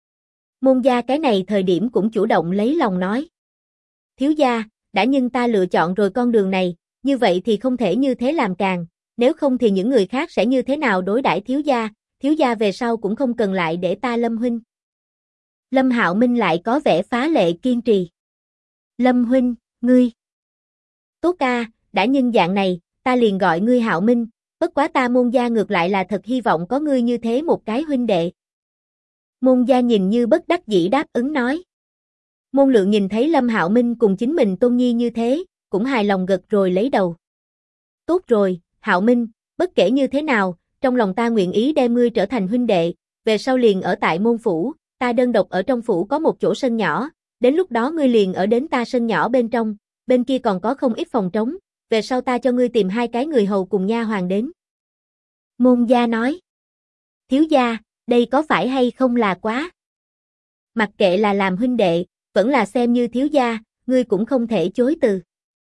Môn gia cái này thời điểm cũng chủ động lấy lòng nói. Thiếu gia, đã nhưng ta lựa chọn rồi con đường này, như vậy thì không thể như thế làm càng, nếu không thì những người khác sẽ như thế nào đối đãi thiếu gia về sau cũng không cần lại để ta Lâm huynh. Lâm Hạo Minh lại có vẻ phá lệ kiên trì. Lâm huynh, ngươi. Tốt ca, đã nhưng dạng này, ta liền gọi ngươi Hạo Minh, bất quá ta môn gia ngược lại là thật hy vọng có ngươi như thế một cái huynh đệ. Môn gia nhìn như bất đắc dĩ đáp ứng nói. Môn Lượng nhìn thấy Lâm Hạo Minh cùng chính mình Tôn Nhi như thế, cũng hài lòng gật rồi lấy đầu. Tốt rồi, Hạo Minh, bất kể như thế nào, trong lòng ta nguyện ý đem ngươi trở thành huynh đệ, về sau liền ở tại môn phủ, ta đơn độc ở trong phủ có một chỗ sân nhỏ, đến lúc đó ngươi liền ở đến ta sân nhỏ bên trong, bên kia còn có không ít phòng trống, về sau ta cho ngươi tìm 2 cái người hầu cùng nha hoàn đến. Môn gia nói. Thiếu gia, đây có phải hay không là quá? Mặc kệ là làm huynh đệ, vẫn là xem như thiếu gia, ngươi cũng không thể chối từ.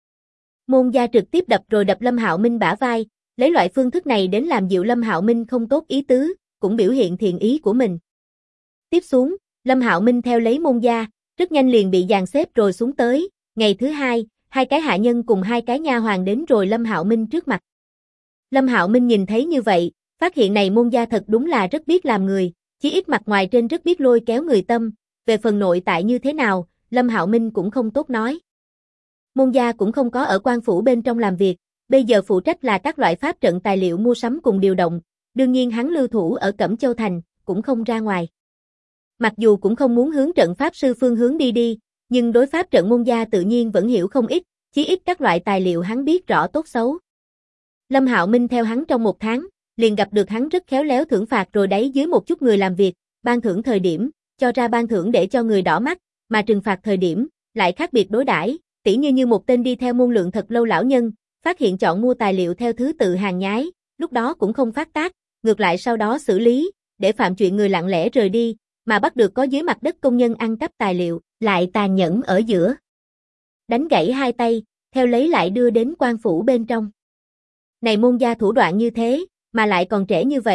Môn gia trực tiếp đập Lâm Hạo Minh bả vai, lấy loại phương thức này đến làm dịu Lâm Hạo Minh không tốt ý tứ, cũng biểu hiện thiện ý của mình. Tiếp xuống, Lâm Hạo Minh theo lấy môn gia, rất nhanh liền bị dàn xếp rồi xuống tới, ngày thứ hai, 2 cái hạ nhân cùng 2 cái nha hoàn đến rồi Lâm Hạo Minh trước mặt. Lâm Hạo Minh nhìn thấy như vậy, phát hiện này môn gia thật đúng là rất biết làm người, chỉ ít mặt ngoài trên rất biết lôi kéo người tâm, về phần nội tại như thế nào, Lâm Hạo Minh cũng không tốt nói. Môn gia cũng không có ở quan phủ bên trong làm việc, bây giờ phụ trách là các loại pháp trận tài liệu mua sắm cùng điều động, đương nhiên hắn lưu thủ ở Cẩm Châu Thành, cũng không ra ngoài. Mặc dù cũng không muốn hướng trận pháp sư phương hướng đi, nhưng đối pháp trận môn gia tự nhiên vẫn hiểu không ít, chí ít các loại tài liệu hắn biết rõ tốt xấu. Lâm Hạo Minh theo hắn trong 1 tháng, liền gặp được hắn rất khéo léo thưởng phạt rồi đáy dưới một chút người làm việc, ban thưởng thời điểm, cho ra ban thưởng để cho người đỏ mắt, mà trừng phạt thời điểm, lại khác biệt đối đãi, tỉ như một tên đi theo Môn Lượng thật lâu lão nhân, phát hiện chọn mua tài liệu theo thứ tự hàng nhái, lúc đó cũng không phát tác, ngược lại sau đó xử lý, để phạm chuyện người lặng lẽ rời đi, mà bắt được có dưới mặt đất công nhân ăn cắp tài liệu, lại tàn nhẫn ở giữa. Đánh gãy 2 tay, theo lấy lại đưa đến quan phủ bên trong. Này môn gia thủ đoạn như thế, mà lại còn trẻ như vậy,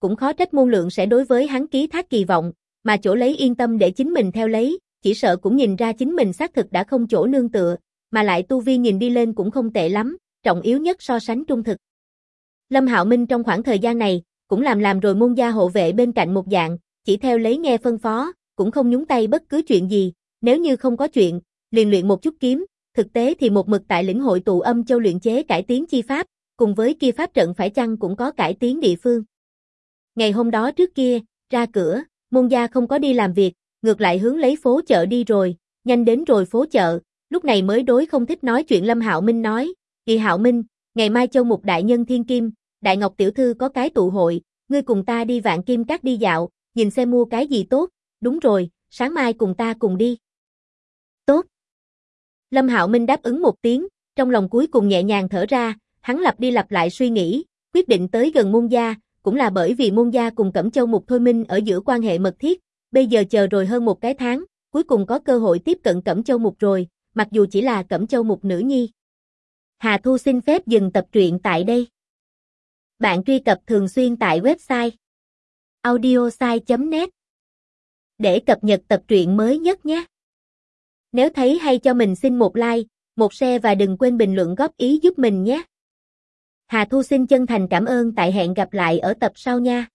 cũng khó trách Môn Lượng sẽ đối với hắn ký thác kỳ vọng, mà chỗ lấy yên tâm để chính mình theo lấy, chỉ sợ cũng nhìn ra chính mình xác thực đã không chỗ nương tựa, mà lại tu vi nhìn đi lên cũng không tệ lắm, trọng yếu nhất so sánh trung thực. Lâm Hạo Minh trong khoảng thời gian này, cũng làm rồi môn gia hộ vệ bên cạnh một dạng, chỉ theo lấy nghe phân phó, cũng không nhúng tay bất cứ chuyện gì, nếu như không có chuyện, liền luyện một chút kiếm, thực tế thì một mực tại lĩnh hội tụ âm châu luyện chế cải tiến chi pháp, cùng với kia pháp trận phải chăng cũng có cải tiến địa phương. Ngày hôm đó trước kia, ra cửa, môn gia không có đi làm việc, ngược lại hướng lấy phố chợ đi rồi, nhanh đến rồi phố chợ, lúc này mới đối không thích nói chuyện Lâm Hạo Minh nói, Kỳ Hạo Minh, ngày mai Châu Mục đại nhân thiên kim, Đại Ngọc tiểu thư có cái tụ hội, ngươi cùng ta đi Vạn Kim Các đi dạo, nhìn xem mua cái gì tốt, đúng rồi, sáng mai cùng ta cùng đi. Tốt. Lâm Hạo Minh đáp ứng một tiếng, trong lòng cuối cùng nhẹ nhàng thở ra, hắn lặp đi lặp lại suy nghĩ, quyết định tới gần môn gia, cũng là bởi vì môn gia cùng Cẩm Châu Mục Thôi Minh ở giữa quan hệ mật thiết, bây giờ chờ rồi hơn một cái tháng, cuối cùng có cơ hội tiếp cận Cẩm Châu Mục rồi, mặc dù chỉ là Cẩm Châu Mục nữ nhi. Hà Thu xin phép dừng tập truyện tại đây. Bạn truy cập thường xuyên tại website audiosai.net để cập nhật tập truyện mới nhất nhé. Nếu thấy hay cho mình xin một like, một share và đừng quên bình luận góp ý giúp mình nhé. Hà Thu xin chân thành cảm ơn, tại hẹn gặp lại ở tập sau nha.